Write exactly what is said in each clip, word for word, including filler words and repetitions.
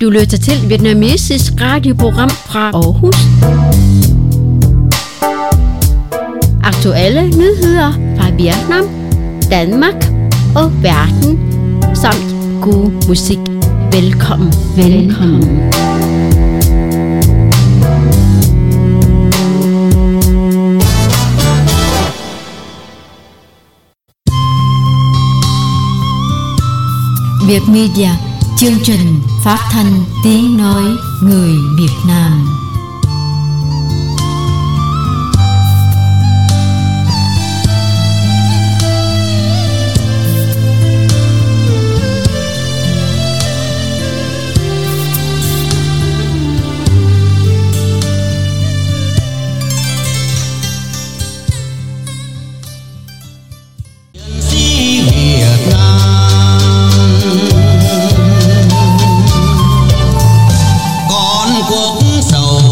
Du lytter til vietnamesisk radioprogram fra Aarhus. Aktuelle nyheder fra Vietnam, Danmark og verden, samt god musik. Velkommen, velkommen. Việt Media, chương trình phát thanh tiếng nói người Việt Nam. Cuộc sầu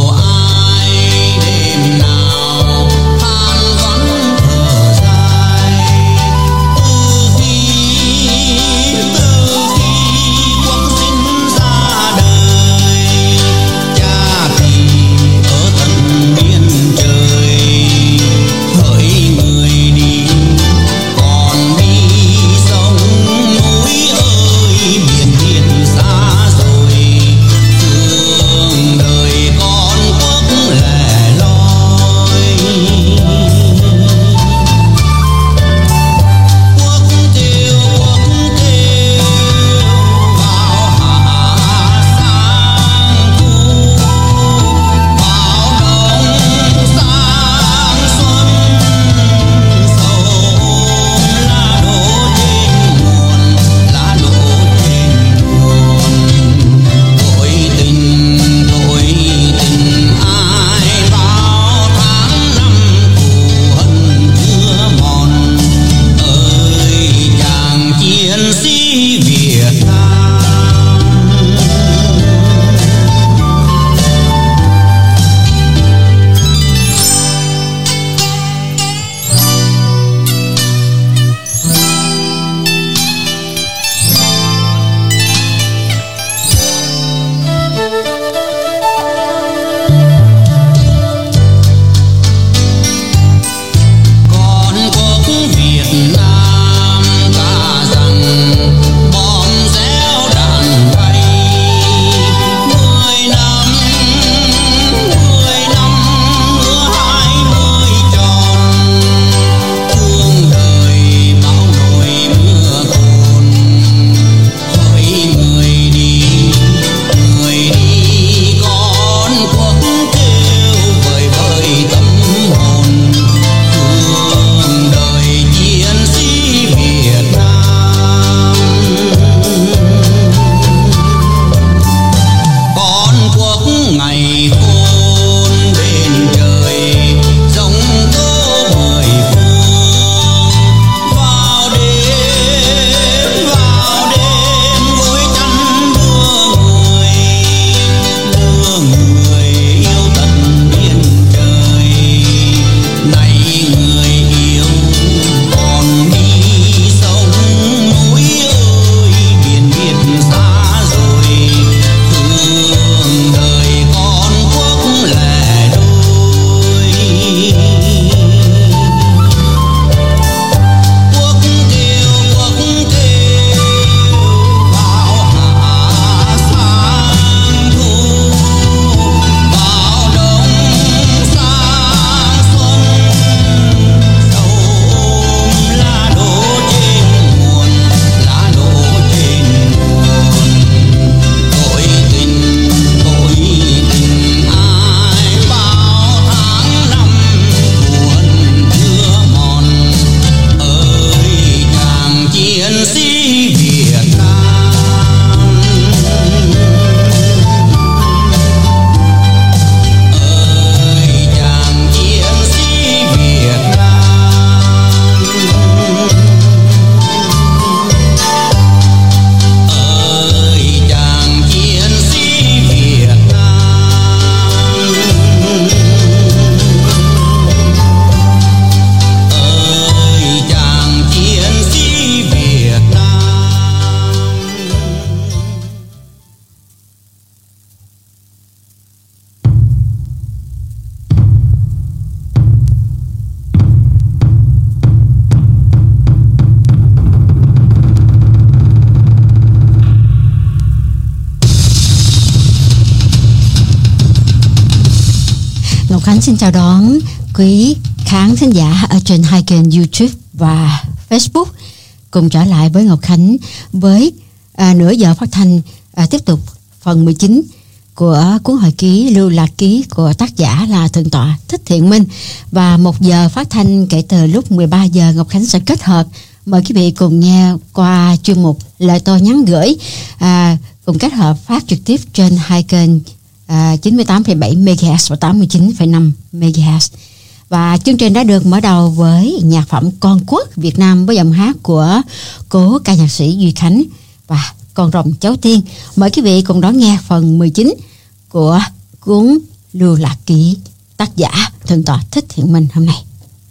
Khánh xin chào đón quý khán thính giả ở trên hai kênh YouTube và Facebook. Cùng trở lại với Ngọc Khánh với à, nửa giờ phát thanh à, tiếp tục phần mười chín của cuốn hồi ký Lưu Lạc Ký của tác giả là Thượng tọa Thích Thiện Minh. Và một giờ phát thanh kể từ lúc mười ba giờ, Ngọc Khánh sẽ kết hợp mời quý vị cùng nghe qua chuyên mục Lời Tôi Nhắn Gửi, à, cùng kết hợp phát trực tiếp trên hai kênh à, chín mươi tám phẩy bảy mê ga héc và tám mươi chín phẩy năm mê ga héc. Và chương trình đã được mở đầu với nhạc phẩm Con Quốc Việt Nam với giọng hát của cố ca nhạc sĩ Duy Khánh và Con Rồng Cháu Tiên. Mời quý vị cùng đón nghe phần mười chín của cuốn Lưu Lạc Ký tác giả Thượng tọa Thích Thiện Minh hôm nay.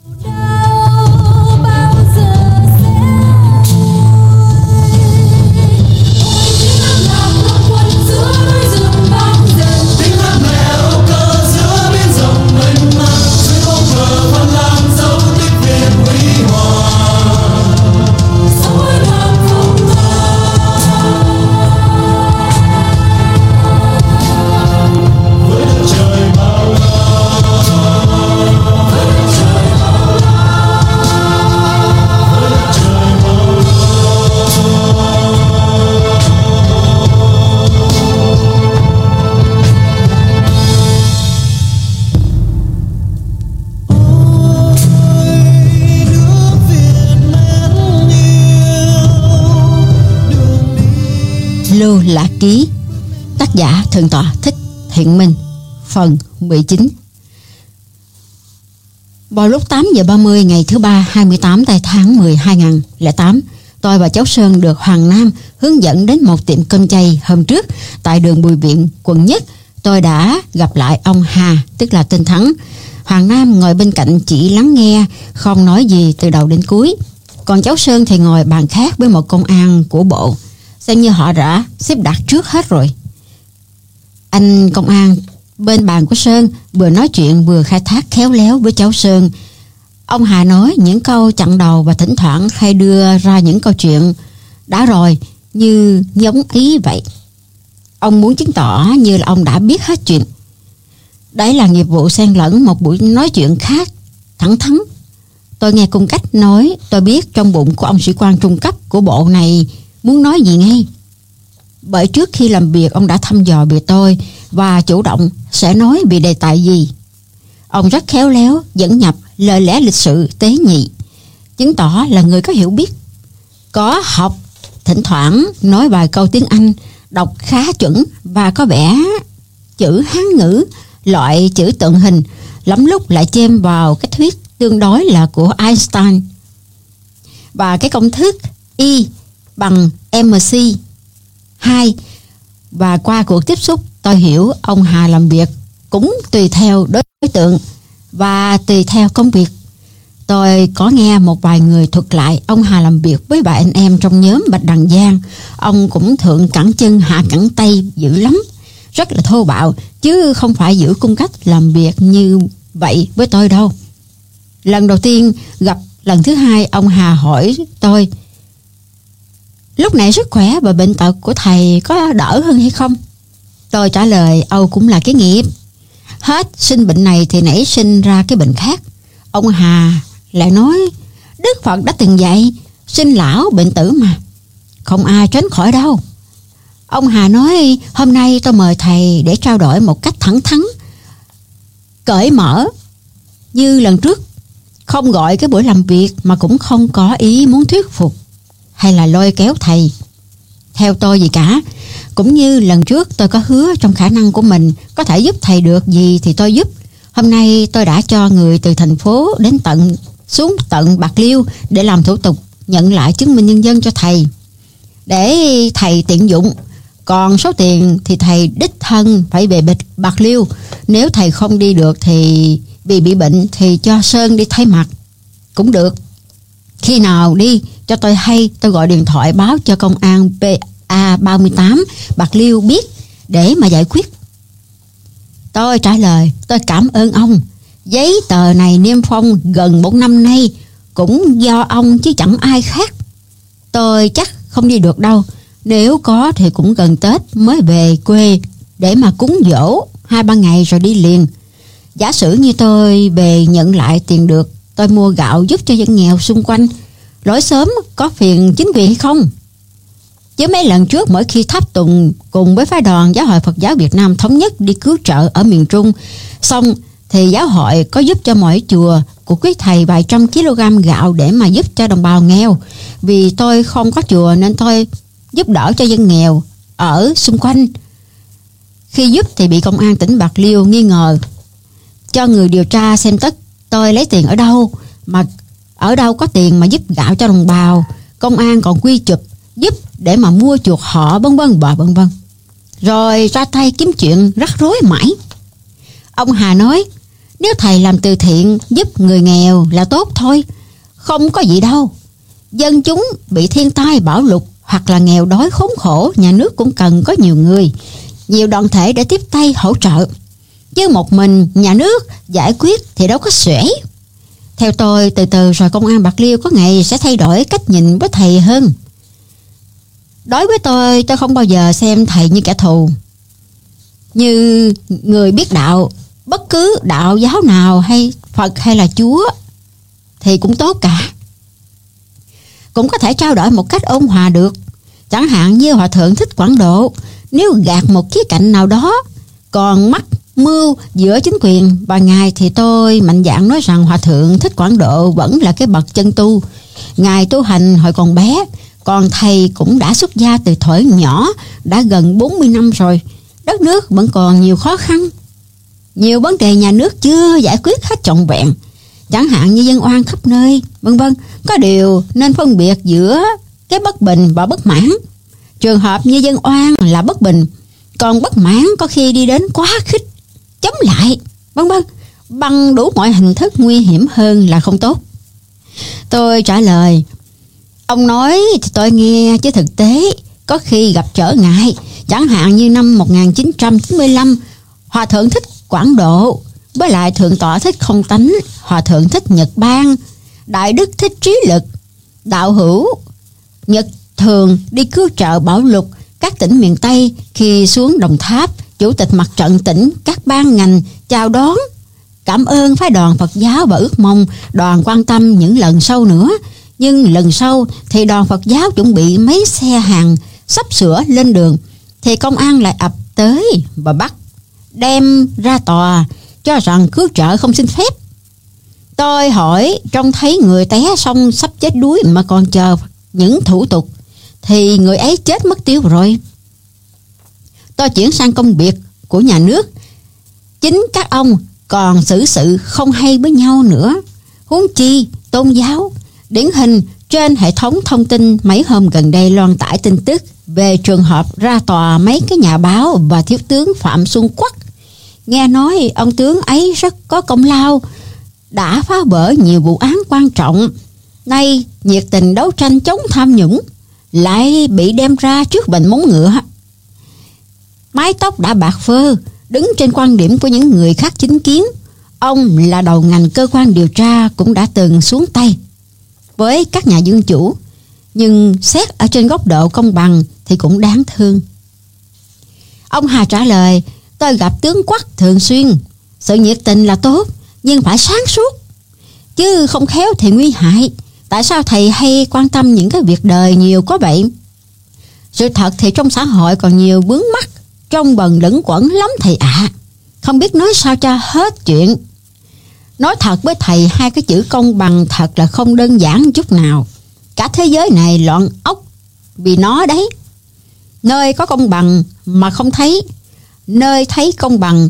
Lưu Lạc Ký tác giả Thượng tọa Thích Thiện Minh phần mười chín. Vào lúc tám giờ ba mươi ngày thứ ba hai mươi tám tây tháng mười hai nghìn không trăm lẻ tám, tôi và cháu Sơn được Hoàng Nam hướng dẫn đến một tiệm cơm chay. Hôm trước tại đường Bùi Viện, quận Nhất, tôi đã gặp lại ông Hà, tức là tên Thắng. Hoàng Nam ngồi bên cạnh chỉ lắng nghe, không nói gì từ đầu đến cuối. Còn cháu Sơn thì ngồi bàn khác với một công an của bộ, xem như họ đã xếp đặt trước hết rồi. Anh công an bên bàn của Sơn vừa nói chuyện vừa khai thác khéo léo với cháu Sơn. Ông Hà nói những câu chặn đầu và thỉnh thoảng hay đưa ra những câu chuyện đã rồi như giống ý vậy. Ông muốn chứng tỏ như là ông đã biết hết chuyện. Đấy là nghiệp vụ xen lẫn một buổi nói chuyện khác thẳng thắn. Tôi nghe cung cách nói, tôi biết trong bụng của ông sĩ quan trung cấp của bộ này muốn nói gì ngay. Bởi trước khi làm việc ông đã thăm dò về tôi và chủ động sẽ nói về đề tài gì. Ông rất khéo léo dẫn nhập lời lẽ lịch sự tế nhị, chứng tỏ là người có hiểu biết, có học, thỉnh thoảng nói vài câu tiếng Anh, đọc khá chuẩn và có vẻ chữ Hán ngữ, loại chữ tượng hình, lắm lúc lại chêm vào cái thuyết tương đối là của Einstein và cái công thức Y bằng em xê hai. Và qua cuộc tiếp xúc tôi hiểu ông Hà làm việc cũng tùy theo đối tượng và tùy theo công việc. Tôi có nghe một vài người thuật lại ông Hà làm việc với vài anh em trong nhóm Bạch Đằng Giang. Ông cũng thượng cẳng chân hạ cẳng tay dữ lắm, rất là thô bạo, chứ không phải giữ cung cách làm việc như vậy với tôi đâu. Lần đầu tiên gặp, lần thứ hai ông Hà hỏi tôi lúc này sức khỏe và bệnh tật của thầy có đỡ hơn hay không? Tôi trả lời Âu cũng là cái nghiệp. Hết sinh bệnh này thì nảy sinh ra cái bệnh khác. Ông Hà lại nói Đức Phật đã từng dạy sinh lão bệnh tử mà, không ai tránh khỏi đâu. Ông Hà nói hôm nay tôi mời thầy để trao đổi một cách thẳng thắn, cởi mở như lần trước, không gọi cái buổi làm việc mà cũng không có ý muốn thuyết phục hay là lôi kéo thầy theo tôi gì cả. Cũng như lần trước tôi có hứa trong khả năng của mình có thể giúp thầy được gì thì tôi giúp. Hôm nay tôi đã cho người từ thành phố đến tận xuống tận Bạc Liêu để làm thủ tục nhận lại chứng minh nhân dân cho thầy, để thầy tiện dụng. Còn số tiền thì thầy đích thân phải về Bạc Liêu. Nếu thầy không đi được thì vì bị bệnh thì cho Sơn đi thay mặt cũng được. Khi nào đi cho tôi hay, tôi gọi điện thoại báo cho công an pê a ba mươi tám Bạc Liêu biết để mà giải quyết. Tôi trả lời tôi cảm ơn ông. Giấy tờ này niêm phong gần một năm nay cũng do ông chứ chẳng ai khác. Tôi chắc không đi được đâu. Nếu có thì cũng gần Tết mới về quê để mà cúng giỗ hai ba ngày rồi đi liền. Giả sử như tôi về nhận lại tiền được, tôi mua gạo giúp cho dân nghèo xung quanh, lối xóm có phiền chính quyền hay không? Chứ mấy lần trước mỗi khi Tháp Tùng cùng với phái đoàn Giáo hội Phật giáo Việt Nam Thống nhất đi cứu trợ ở miền Trung, xong thì giáo hội có giúp cho mỗi chùa của quý thầy vài trăm kg gạo để mà giúp cho đồng bào nghèo. Vì tôi không có chùa nên tôi giúp đỡ cho dân nghèo ở xung quanh. Khi giúp thì bị công an tỉnh Bạc Liêu nghi ngờ, cho người điều tra xem tất tôi lấy tiền ở đâu, mà ở đâu có tiền mà giúp gạo cho đồng bào. Công an còn quy chụp giúp để mà mua chuộc họ, vân vân và vân vân. Rồi ra tay kiếm chuyện rắc rối mãi. Ông Hà nói, nếu thầy làm từ thiện giúp người nghèo là tốt thôi, không có gì đâu. Dân chúng bị thiên tai bão lụt hoặc là nghèo đói khốn khổ, nhà nước cũng cần có nhiều người, nhiều đoàn thể để tiếp tay hỗ trợ. Chứ một mình nhà nước giải quyết thì đâu có xuể. Theo tôi, từ từ rồi công an Bạc Liêu có ngày sẽ thay đổi cách nhìn với thầy hơn. Đối với tôi, tôi không bao giờ xem thầy như kẻ thù, như người biết đạo. Bất cứ đạo giáo nào hay Phật hay là Chúa thì cũng tốt cả, cũng có thể trao đổi một cách ôn hòa được. Chẳng hạn như Hòa Thượng Thích Quảng Độ, nếu gạt một khía cạnh nào đó còn mắc mưu giữa chính quyền và ngài, thì tôi mạnh dạn nói rằng Hòa Thượng Thích Quảng Độ vẫn là cái bậc chân tu. Ngài tu hành hồi còn bé, còn thầy cũng đã xuất gia từ thuở nhỏ, đã gần bốn mươi năm rồi. Đất nước vẫn còn nhiều khó khăn, nhiều vấn đề nhà nước chưa giải quyết hết trọn vẹn, chẳng hạn như dân oan khắp nơi, vân vân. Có điều nên phân biệt giữa cái bất bình và bất mãn. Trường hợp như dân oan là bất bình, còn bất mãn có khi đi đến quá khích, chống lại, vân vân, bằng đủ mọi hình thức nguy hiểm hơn là không tốt. Tôi trả lời, ông nói thì tôi nghe, chứ thực tế có khi gặp trở ngại. Chẳng hạn như năm một nghìn chín trăm chín mươi lăm, Hòa Thượng Thích Quảng Độ với lại Thượng tọa Thích Không Tánh, Hòa Thượng Thích Nhật Ban, Đại Đức Thích Trí Lực, đạo hữu Nhật Thường đi cứu trợ bão lụt các tỉnh miền Tây. Khi xuống Đồng Tháp, Chủ tịch Mặt trận tỉnh, các ban ngành chào đón, cảm ơn phái đoàn Phật giáo và ước mong đoàn quan tâm những lần sau nữa. Nhưng lần sau thì đoàn Phật giáo chuẩn bị mấy xe hàng sắp sửa lên đường, thì công an lại ập tới và bắt, đem ra tòa cho rằng cứu trợ không xin phép. Tôi hỏi, trông thấy người té xong sắp chết đuối mà còn chờ những thủ tục thì người ấy chết mất tiêu rồi. Tôi chuyển sang công việc của nhà nước, chính các ông còn xử sự không hay với nhau nữa, huống chi tôn giáo. Điển hình trên hệ thống thông tin mấy hôm gần đây loan tải tin tức về trường hợp ra tòa mấy cái nhà báo và thiếu tướng Phạm Xuân Quắc. Nghe nói ông tướng ấy rất có công lao, đã phá vỡ nhiều vụ án quan trọng, nay nhiệt tình đấu tranh chống tham nhũng, lại bị đem ra trước bệnh móng ngựa. Mái tóc đã bạc phơ, đứng trên quan điểm của những người khác chính kiến. Ông là đầu ngành cơ quan điều tra cũng đã từng xuống tay với các nhà dân chủ, nhưng xét ở trên góc độ công bằng thì cũng đáng thương. Ông Hà trả lời, tôi gặp tướng Quắc thường xuyên, sự nhiệt tình là tốt, nhưng phải sáng suốt, chứ không khéo thì nguy hại. Tại sao thầy hay quan tâm những cái việc đời nhiều có vậy? Sự thật thì trong xã hội còn nhiều vướng mắc, trong bần lẫn quẩn lắm thầy ạ, à. Không biết nói sao cho hết chuyện. Nói thật với thầy, hai cái chữ công bằng thật là không đơn giản chút nào. Cả thế giới này loạn ốc vì nó đấy. Nơi có công bằng mà không thấy, nơi thấy công bằng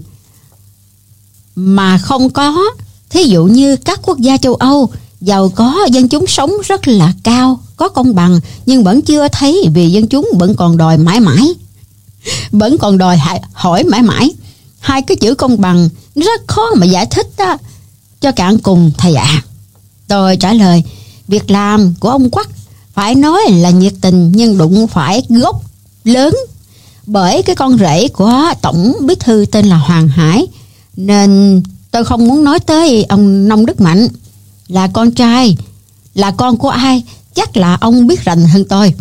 mà không có. Thí dụ như các quốc gia châu Âu giàu có, dân chúng sống rất là cao, có công bằng, nhưng vẫn chưa thấy, vì dân chúng vẫn còn đòi mãi mãi, vẫn còn đòi hỏi mãi mãi. Hai cái chữ công bằng rất khó mà giải thích đó, cho cạn cùng thầy ạ. À. Tôi trả lời, việc làm của ông Quắc phải nói là nhiệt tình, nhưng đụng phải gốc lớn, bởi cái con rể của tổng bí thư tên là Hoàng Hải, nên tôi không muốn nói tới ông Nông Đức Mạnh. Là con trai, là con của ai, chắc là ông biết rành hơn tôi.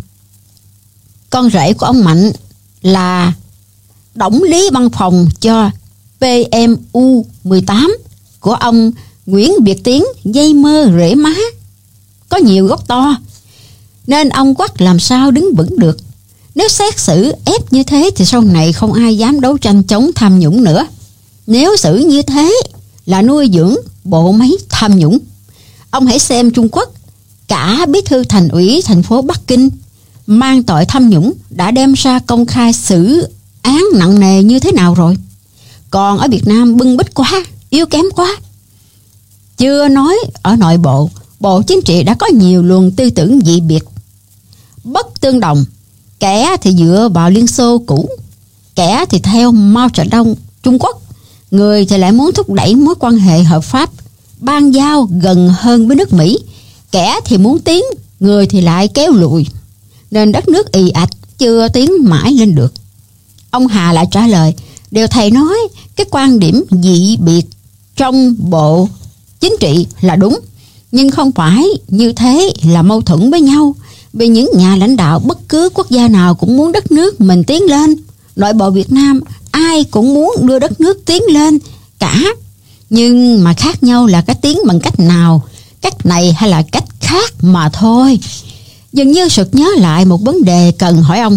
Con rể của ông Mạnh là đổng lý văn phòng cho pê em u mười tám của ông Nguyễn Việt Tiến dây mơ rễ má, có nhiều gốc to, nên ông Quắt làm sao đứng vững được. Nếu xét xử ép như thế thì sau này không ai dám đấu tranh chống tham nhũng nữa. Nếu xử như thế là nuôi dưỡng bộ máy tham nhũng. Ông hãy xem Trung Quốc, cả bí thư thành ủy thành phố Bắc Kinh mang tội tham nhũng đã đem ra công khai xử án nặng nề như thế nào rồi. Còn ở Việt Nam bưng bít quá, yếu kém quá. Chưa nói ở nội bộ, Bộ Chính trị đã có nhiều luồng tư tưởng dị biệt, bất tương đồng. Kẻ thì dựa vào Liên Xô cũ, kẻ thì theo Mao Trạch-đông Trung Quốc, người thì lại muốn thúc đẩy mối quan hệ hợp pháp ban giao gần hơn với nước Mỹ, kẻ thì muốn tiến, người thì lại kéo lùi, nên đất nước ì ạch chưa tiến mãi lên được. Ông Hà lại trả lời, điều thầy nói, cái quan điểm dị biệt trong Bộ Chính trị là đúng, nhưng không phải như thế là mâu thuẫn với nhau. Vì những nhà lãnh đạo bất cứ quốc gia nào cũng muốn đất nước mình tiến lên. Nội bộ Việt Nam ai cũng muốn đưa đất nước tiến lên cả. Nhưng mà khác nhau là cái tiến bằng cách nào, cách này hay là cách khác mà thôi. Dường như sực nhớ lại một vấn đề cần hỏi ông.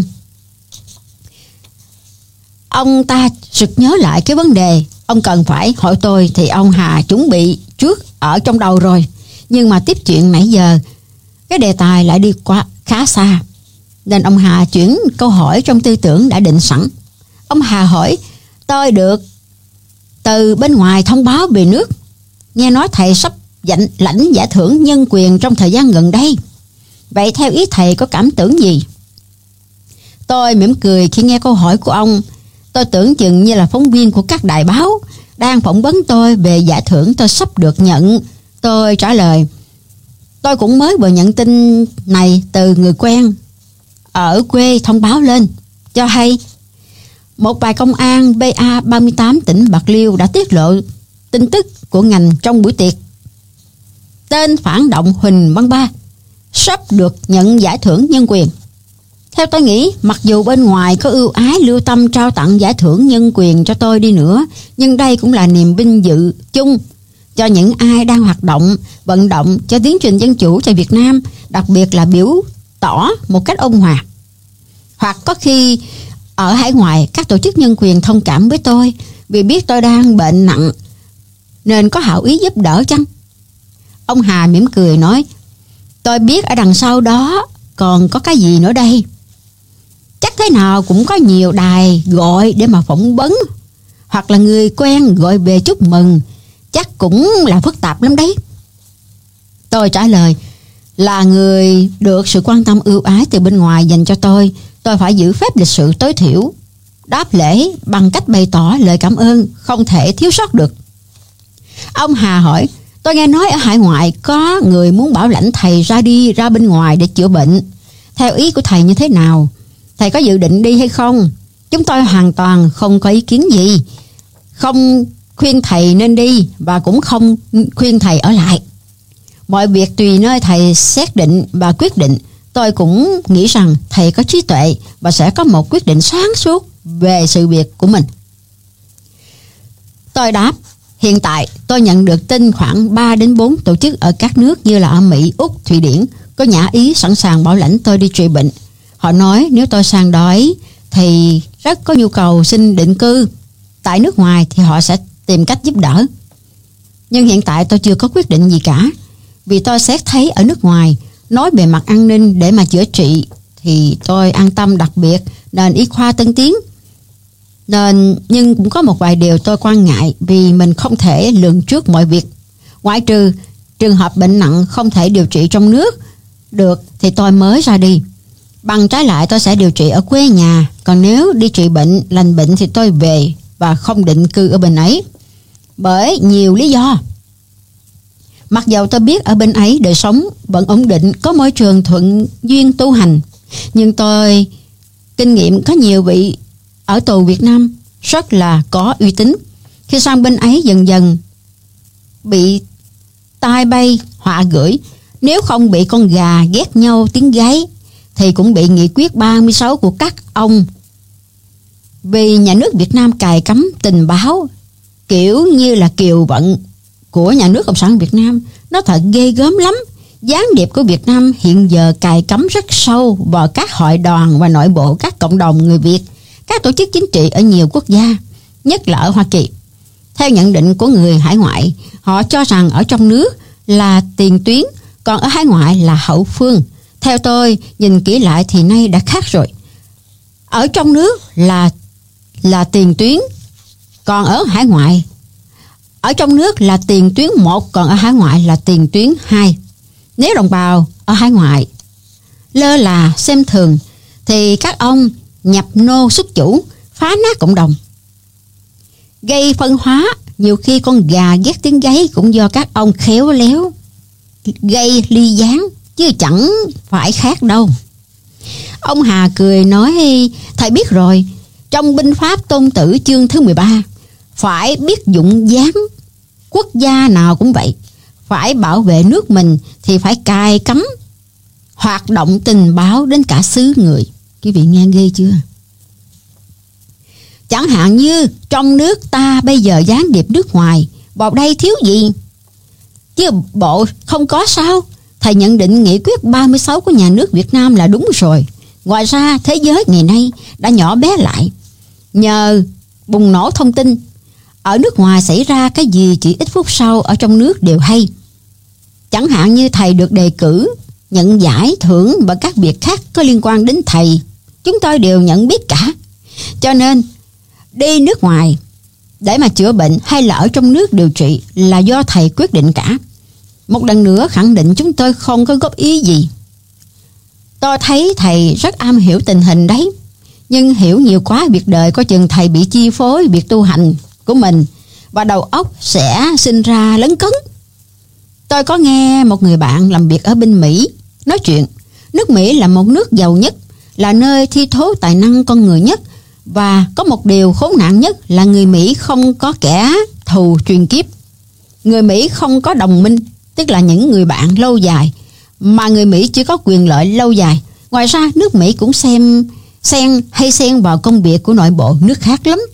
Ông ta sực nhớ lại cái vấn đề ông cần phải hỏi tôi thì ông Hà chuẩn bị trước ở trong đầu rồi. Nhưng mà tiếp chuyện nãy giờ, cái đề tài lại đi qua khá xa, nên ông Hà chuyển câu hỏi trong tư tưởng đã định sẵn. Ông Hà hỏi, tôi được từ bên ngoài thông báo về nước, nghe nói thầy sắp dành lãnh giải thưởng nhân quyền trong thời gian gần đây. Vậy theo ý thầy có cảm tưởng gì? Tôi mỉm cười khi nghe câu hỏi của ông. Tôi tưởng chừng như là phóng viên của các đài báo đang phỏng vấn tôi về giải thưởng tôi sắp được nhận. Tôi trả lời, tôi cũng mới vừa nhận tin này từ người quen ở quê thông báo lên, cho hay một bài công an B A ba mươi tám tỉnh Bạc Liêu đã tiết lộ tin tức của ngành trong buổi tiệc. Tên phản động Huỳnh Văn Ba sắp được nhận giải thưởng nhân quyền. Theo tôi nghĩ, mặc dù bên ngoài có ưu ái lưu tâm trao tặng giải thưởng nhân quyền cho tôi đi nữa, nhưng đây cũng là niềm vinh dự chung cho những ai đang hoạt động, vận động cho tiến trình dân chủ cho Việt Nam, đặc biệt là biểu tỏ một cách ôn hòa. Hoặc có khi ở hải ngoại, các tổ chức nhân quyền thông cảm với tôi vì biết tôi đang bệnh nặng, nên có hảo ý giúp đỡ chăng? Ông Hà mỉm cười nói, tôi biết ở đằng sau đó còn có cái gì nữa đây. Chắc thế nào cũng có nhiều đài gọi để mà phỏng vấn, hoặc là người quen gọi về chúc mừng, chắc cũng là phức tạp lắm đấy. Tôi trả lời, là người được sự quan tâm ưu ái từ bên ngoài dành cho tôi, tôi phải giữ phép lịch sự tối thiểu, đáp lễ bằng cách bày tỏ lời cảm ơn không thể thiếu sót được. Ông Hà hỏi, tôi nghe nói ở hải ngoại có người muốn bảo lãnh thầy ra đi ra bên ngoài để chữa bệnh. Theo ý của thầy như thế nào? Thầy có dự định đi hay không? Chúng tôi hoàn toàn không có ý kiến gì, không khuyên thầy nên đi và cũng không khuyên thầy ở lại. Mọi việc tùy nơi thầy xét định và quyết định. Tôi cũng nghĩ rằng thầy có trí tuệ và sẽ có một quyết định sáng suốt về sự việc của mình. Tôi đáp, hiện tại tôi nhận được tin khoảng ba đến bốn tổ chức ở các nước như là ở Mỹ, Úc, Thụy Điển có nhã ý sẵn sàng bảo lãnh tôi đi trị bệnh. Họ nói nếu tôi sang đói thì rất có nhu cầu xin định cư tại nước ngoài thì họ sẽ tìm cách giúp đỡ. Nhưng hiện tại tôi chưa có quyết định gì cả, vì tôi xét thấy ở nước ngoài nói về mặt an ninh để mà chữa trị thì tôi an tâm, đặc biệt nền y khoa tân tiến. Nên nhưng cũng có một vài điều tôi quan ngại, vì mình không thể lường trước mọi việc. Ngoại trừ trường hợp bệnh nặng không thể điều trị trong nước được thì tôi mới ra đi. Bằng trái lại tôi sẽ điều trị ở quê nhà, còn nếu đi trị bệnh, lành bệnh thì tôi về và không định cư ở bên ấy. Bởi nhiều lý do. Mặc dầu tôi biết ở bên ấy đời sống vẫn ổn định, có môi trường thuận duyên tu hành, nhưng tôi kinh nghiệm có nhiều vị ở tù Việt Nam rất là có uy tín. Khi sang bên ấy dần dần bị tai bay họa gửi, nếu không bị con gà ghét nhau tiếng gáy thì cũng bị nghị quyết ba mươi sáu của các ông. Vì nhà nước Việt Nam cài cấm tình báo kiểu như là kiều vận của nhà nước Cộng sản Việt Nam. Nó thật ghê gớm lắm. Gián điệp của Việt Nam hiện giờ cài cắm rất sâu vào các hội đoàn và nội bộ các cộng đồng người Việt, các tổ chức chính trị ở nhiều quốc gia, nhất là ở Hoa Kỳ. Theo nhận định của người hải ngoại, họ cho rằng ở trong nước là tiền tuyến, còn ở hải ngoại là hậu phương. Theo tôi, nhìn kỹ lại thì nay đã khác rồi. Ở trong nước là là tiền tuyến, còn ở hải ngoại ở trong nước là tiền tuyến một, còn ở hải ngoại là tiền tuyến hai. Nếu đồng bào ở hải ngoại lơ là xem thường thì các ông nhập nô xuất chủ, phá nát cộng đồng, gây phân hóa. Nhiều khi con gà ghét tiếng gáy cũng do các ông khéo léo gây ly gián, chứ chẳng phải khác đâu. Ông Hà cười nói, thầy biết rồi, trong binh pháp Tôn Tử chương thứ mười ba, phải biết dụng gián. Quốc gia nào cũng vậy, phải bảo vệ nước mình thì phải cài cắm hoạt động tình báo đến cả xứ người. Quý vị nghe ghê chưa? Chẳng hạn như trong nước ta bây giờ gián điệp nước ngoài vào đây thiếu gì, chứ bộ không có sao? Thầy nhận định nghị quyết ba mươi sáu của nhà nước Việt Nam là đúng rồi. Ngoài ra thế giới ngày nay đã nhỏ bé lại nhờ bùng nổ thông tin. Ở nước ngoài xảy ra cái gì chỉ ít phút sau ở trong nước đều hay. Chẳng hạn như thầy được đề cử, nhận giải thưởng và các việc khác có liên quan đến thầy, chúng tôi đều nhận biết cả. Cho nên đi nước ngoài để mà chữa bệnh hay là ở trong nước điều trị là do thầy quyết định cả. Một lần nữa khẳng định chúng tôi không có góp ý gì. Tôi thấy thầy rất am hiểu tình hình đấy, nhưng hiểu nhiều quá việc đời có chừng thầy bị chi phối việc tu hành của mình và đầu óc sẽ sinh ra lấn cấn. Tôi có nghe một người bạn làm việc ở bên Mỹ nói chuyện. Nước Mỹ là một nước giàu nhất, là nơi thi thố tài năng con người nhất, và có một điều khốn nạn nhất là người Mỹ không có kẻ thù truyền kiếp. Người Mỹ không có đồng minh, tức là những người bạn lâu dài, mà người Mỹ chỉ có quyền lợi lâu dài. Ngoài ra nước Mỹ cũng xem xen hay xen vào công việc của nội bộ nước khác lắm.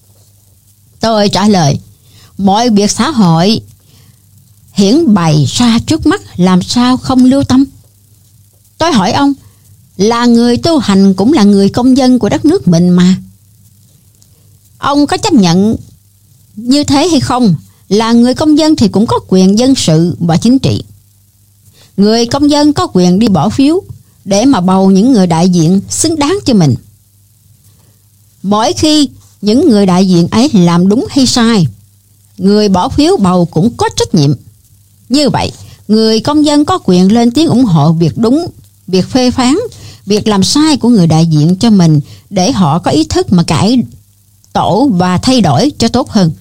Tôi trả lời, mọi việc xã hội hiển bày ra trước mắt làm sao không lưu tâm. Tôi hỏi ông, là người tu hành cũng là người công dân của đất nước mình mà. Ông có chấp nhận như thế hay không? Là người công dân thì cũng có quyền dân sự và chính trị. Người công dân có quyền đi bỏ phiếu để mà bầu những người đại diện xứng đáng cho mình. Mỗi khi những người đại diện ấy làm đúng hay sai, người bỏ phiếu bầu cũng có trách nhiệm. Như vậy, người công dân có quyền lên tiếng ủng hộ việc đúng, việc phê phán, việc làm sai của người đại diện cho mình để họ có ý thức mà cải tổ và thay đổi cho tốt hơn,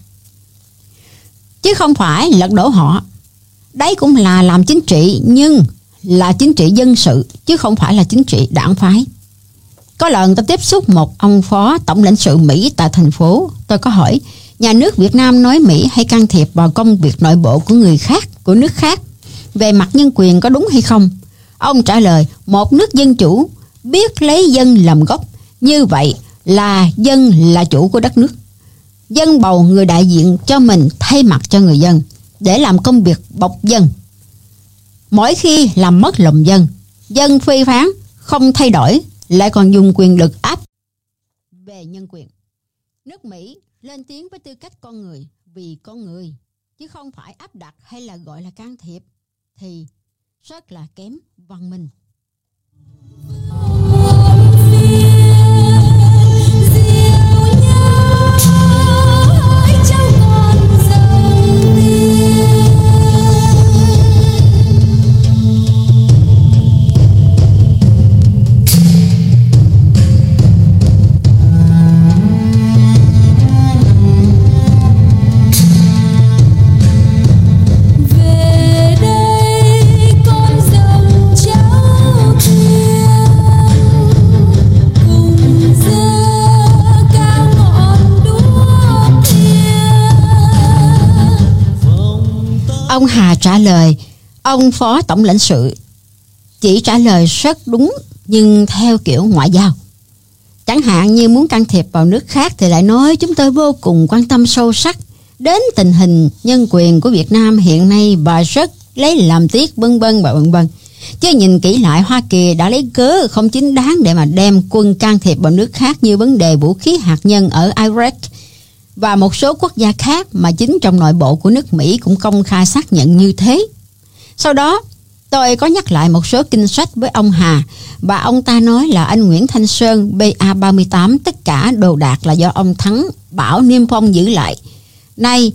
chứ không phải lật đổ họ. Đấy cũng là làm chính trị, nhưng là chính trị dân sự chứ không phải là chính trị đảng phái. Có lần tôi tiếp xúc một ông phó tổng lãnh sự Mỹ tại thành phố. Tôi có hỏi, nhà nước Việt Nam nói Mỹ hay can thiệp vào công việc nội bộ của người khác, của nước khác, về mặt nhân quyền có đúng hay không? Ông trả lời, một nước dân chủ biết lấy dân làm gốc, như vậy là dân là chủ của đất nước. Dân bầu người đại diện cho mình thay mặt cho người dân để làm công việc bọc dân. Mỗi khi làm mất lòng dân, dân phê phán không thay đổi, lại còn dùng quyền lực áp về nhân quyền. Nước Mỹ lên tiếng với tư cách con người vì con người, chứ không phải áp đặt hay là gọi là can thiệp, thì rất là kém văn minh. Ông Hà trả lời, ông phó tổng lãnh sự chỉ trả lời rất đúng nhưng theo kiểu ngoại giao. Chẳng hạn như muốn can thiệp vào nước khác thì lại nói chúng tôi vô cùng quan tâm sâu sắc đến tình hình nhân quyền của Việt Nam hiện nay và rất lấy làm tiếc vân vân và vân vân. Chứ nhìn kỹ lại, Hoa Kỳ đã lấy cớ không chính đáng để mà đem quân can thiệp vào nước khác như vấn đề vũ khí hạt nhân ở Iraq và một số quốc gia khác mà chính trong nội bộ của nước Mỹ cũng công khai xác nhận như thế. Sau đó, tôi có nhắc lại một số kinh sách với ông Hà và ông ta nói là anh Nguyễn Thanh Sơn B A ba mươi tám tất cả đồ đạc là do ông Thắng bảo Niêm Phong giữ lại. Nay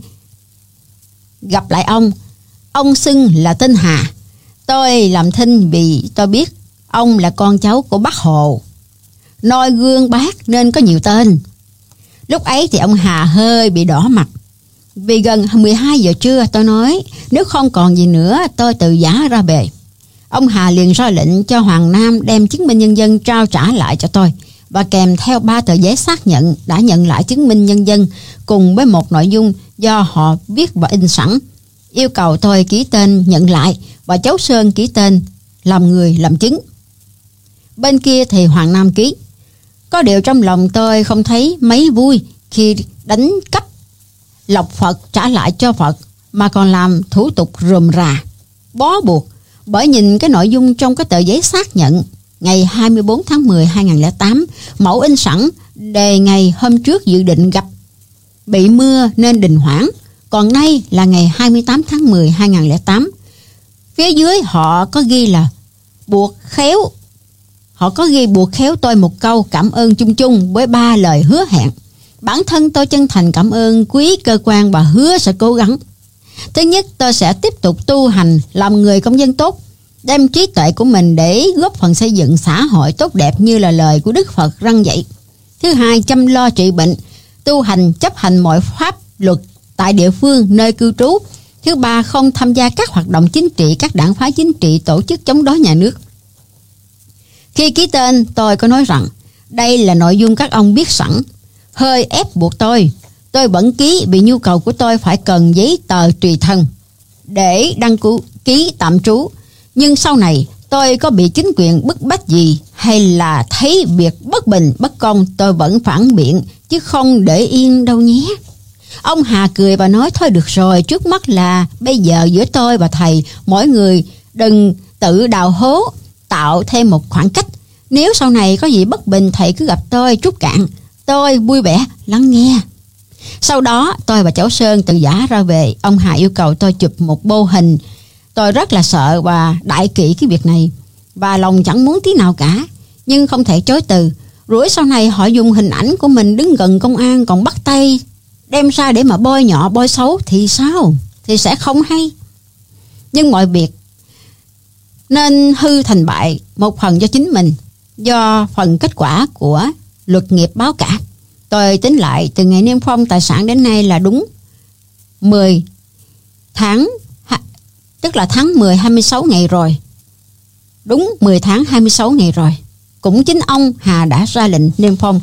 gặp lại ông, ông xưng là tên Hà. Tôi làm thinh vì tôi biết ông là con cháu của Bác Hồ, noi gương Bác nên có nhiều tên. Lúc ấy thì ông Hà hơi bị đỏ mặt. Vì gần mười hai giờ trưa tôi nói nếu không còn gì nữa tôi từ giã ra về. Ông Hà liền ra lệnh cho Hoàng Nam đem chứng minh nhân dân trao trả lại cho tôi và kèm theo ba tờ giấy xác nhận đã nhận lại chứng minh nhân dân cùng với một nội dung do họ viết và in sẵn, yêu cầu tôi ký tên nhận lại và cháu Sơn ký tên làm người làm chứng. Bên kia thì Hoàng Nam ký. Có điều trong lòng tôi không thấy mấy vui khi đánh cắp lộc Phật trả lại cho Phật mà còn làm thủ tục rườm rà, bó buộc. Bởi nhìn cái nội dung trong cái tờ giấy xác nhận ngày hai mươi bốn tháng mười hai nghìn không trăm lẻ tám, mẫu in sẵn đề ngày hôm trước dự định gặp, bị mưa nên đình hoãn, còn nay là ngày hai mươi tám tháng mười hai nghìn không trăm lẻ tám. Phía dưới họ có ghi là buộc khéo, họ có ghi buộc khéo tôi một câu cảm ơn chung chung với ba lời hứa hẹn. Bản thân tôi chân thành cảm ơn quý cơ quan và hứa sẽ cố gắng. Thứ nhất, tôi sẽ tiếp tục tu hành làm người công dân tốt, đem trí tuệ của mình để góp phần xây dựng xã hội tốt đẹp như là lời của Đức Phật răn dạy. Thứ hai, chăm lo trị bệnh, tu hành chấp hành mọi pháp luật tại địa phương nơi cư trú. Thứ ba, không tham gia các hoạt động chính trị, các đảng phái chính trị, tổ chức chống đối nhà nước. Khi ký tên, tôi có nói rằng đây là nội dung các ông biết sẵn, hơi ép buộc tôi. Tôi vẫn ký vì nhu cầu của tôi phải cần giấy tờ tùy thân để đăng ký tạm trú. Nhưng sau này tôi có bị chính quyền bức bách gì hay là thấy việc bất bình bất công, tôi vẫn phản biện chứ không để yên đâu nhé. Ông Hà cười và nói thôi được rồi, trước mắt là bây giờ giữa tôi và thầy mỗi người đừng tự đào hố tạo thêm một khoảng cách. Nếu sau này có gì bất bình thầy cứ gặp tôi trút cạn, tôi vui vẻ lắng nghe. Sau đó tôi và cháu Sơn từ giã ra về. Ông Hà yêu cầu tôi chụp một bô hình. Tôi rất là sợ và đại kỵ cái việc này và lòng chẳng muốn tí nào cả, nhưng không thể chối từ. Rủi sau này họ dùng hình ảnh của mình đứng gần công an còn bắt tay đem ra để mà bôi nhọ bôi xấu thì sao? Thì sẽ không hay. Nhưng mọi việc nên hư thành bại một phần do chính mình, do phần kết quả của luật nghiệp báo cả. Tôi tính lại từ ngày niêm phong tài sản đến nay là đúng mười tháng, tức là tháng mười hai mươi sáu ngày rồi. Đúng mười tháng hai mươi sáu ngày rồi. Cũng chính ông Hà đã ra lệnh niêm phong.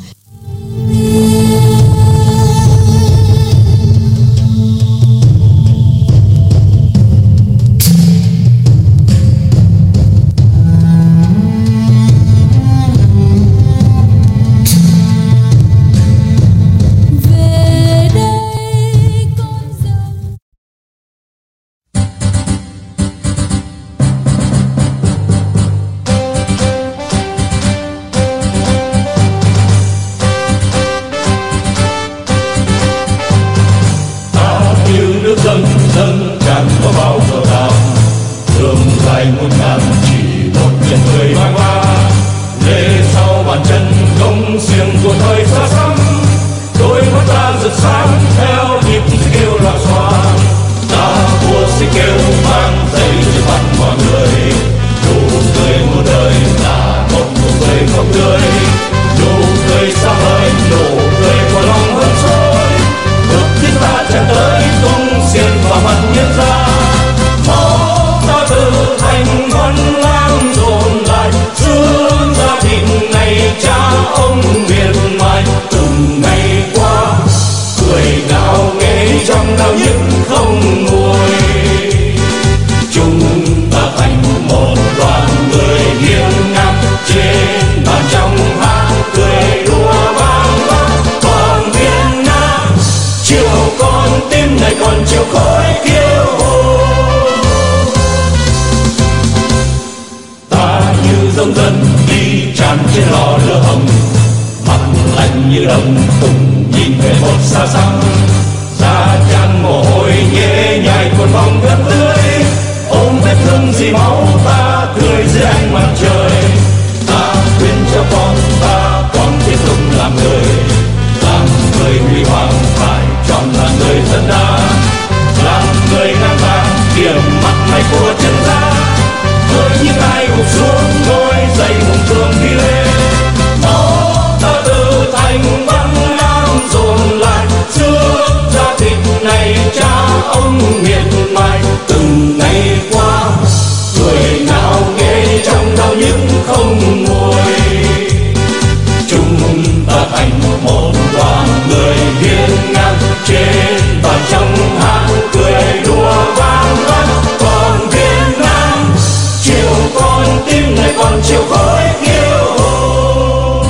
dông dần đi tràn trên lò lửa hồng, mặt lạnh như đồng cùng nhìn về một xa xăm. Da tràn mồ hôi nhễ nhại cuộn vòng gân tươi, ôm vết thương dì máu ta cười dưới ánh mặt trời. Ta khuyên cho con ta còn tiếp tục làm người, làm người huy hoàng phải chọn là người dân đa, làm người ngang vàng điểm mặt này của chân ta. Với những ai gục xuống ngồi dậy hùng cường đi lên, máu ta từ thành băng lam dồn lại, xương da thịt này cha ông miệt mài. Từng ngày qua người nào nghe trong đau nhức không nguôi, chúng ta thành một đoàn người hiên ngang trên bàn trong hát cười đùa vang vang. Còn Việt Nam chiều con tim này còn chiều khói kiêu hùng.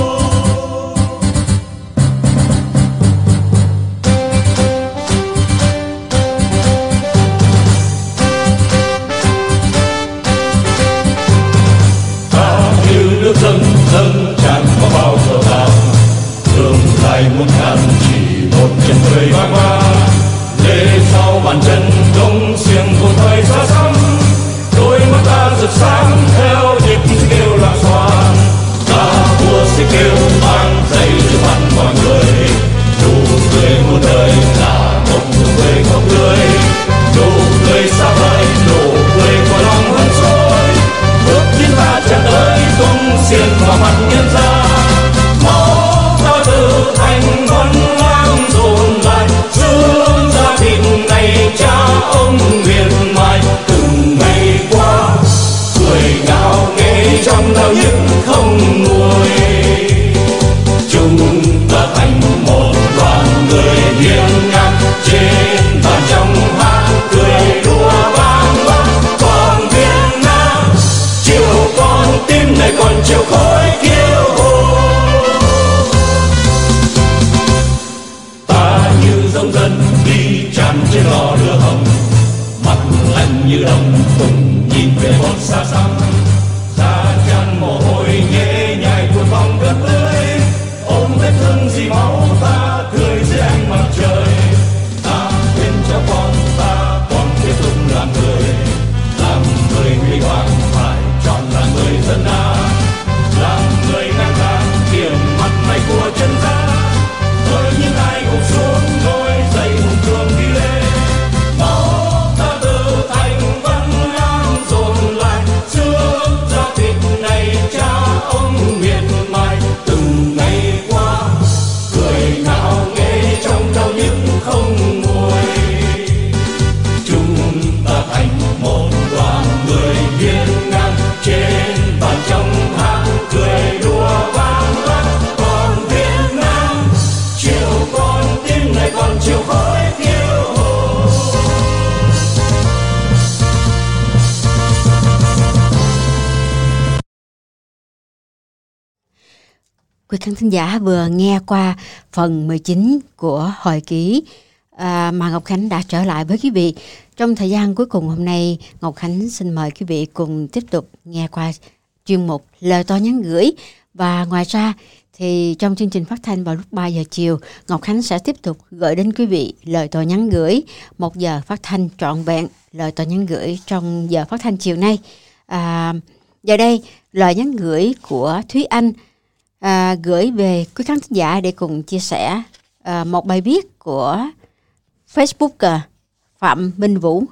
Ta như nước dâng dâng tràn qua bao giờ vàng, đường dài muôn ngàn chỉ một chân người vang vang. Lê sau bàn chân đông xiềng cùng thời xa xăm, đôi mắt ta rực sáng theo nhịp kêu loạn xoan. Ta vua sẽ kêu mang dậy trước mặt mọi người, nụ cười muôn đời là một nụ cười không cười, nụ cười xa vời, nụ cười của lòng hân sôi. Bước tiến ta chạm tới tung xiềng vào mặt nhân gian, máu ta từ thành vân lam dồn lại, xương da thịt này cha ông miệt mài. Từng ngày qua người ngạo nghễ trong đau nhức không nguôi, chúng ta thành một đoàn người hiên ngang trên bàn trong hát cười đùa vang vang. Còn Việt Nam chiều con tim này còn chiều khói kiêu hùng. Ta như dông dần đi tràn trên lò lửa hồng, mặt lạnh như đồng cùng nhìn về một xa xăm. Da tràn mồ hôi nhễ nhại cuộn vòng gân tươi, ôm vết thương dì máu ta cười dưới ánh mặt trời. Ta khuyên cho con ta còn tiếp tục làm người, làm người huy hoàng phải chọn là người dân đa, làm người ngang vàng điểm mặt này của chân ta. Với những ai gục xuống ngồi dậy hùng cường đi lên, máu ta từ thành vân lam dồn lại, xương da thịt này cha ông miệt mài. Từng ngày qua người ngạo nghễ trong đau nhức không nguôi, chúng ta thành một đoàn người hiên ngang trên bàn trong hát cười đùa vang vang. Còn Việt Nam chiều con tim này còn chiều khói kiêu hùng. Quý khán thính giả vừa nghe qua phần mười chín của hồi ký à, mà Ngọc Khánh đã trở lại với quý vị. Trong thời gian cuối cùng hôm nay, Ngọc Khánh xin mời quý vị cùng tiếp tục nghe qua chuyên mục Lời To Nhắn Gửi. Và ngoài ra thì trong chương trình phát thanh vào lúc ba giờ chiều, Ngọc Khánh sẽ tiếp tục gửi đến quý vị lời to nhắn gửi, một giờ phát thanh trọn vẹn lời to nhắn gửi trong giờ phát thanh chiều nay. À, giờ đây lời nhắn gửi của Thúy Anh à, gửi về quý khán thính giả để cùng chia sẻ à, một bài viết của Facebooker Phạm Minh Vũ.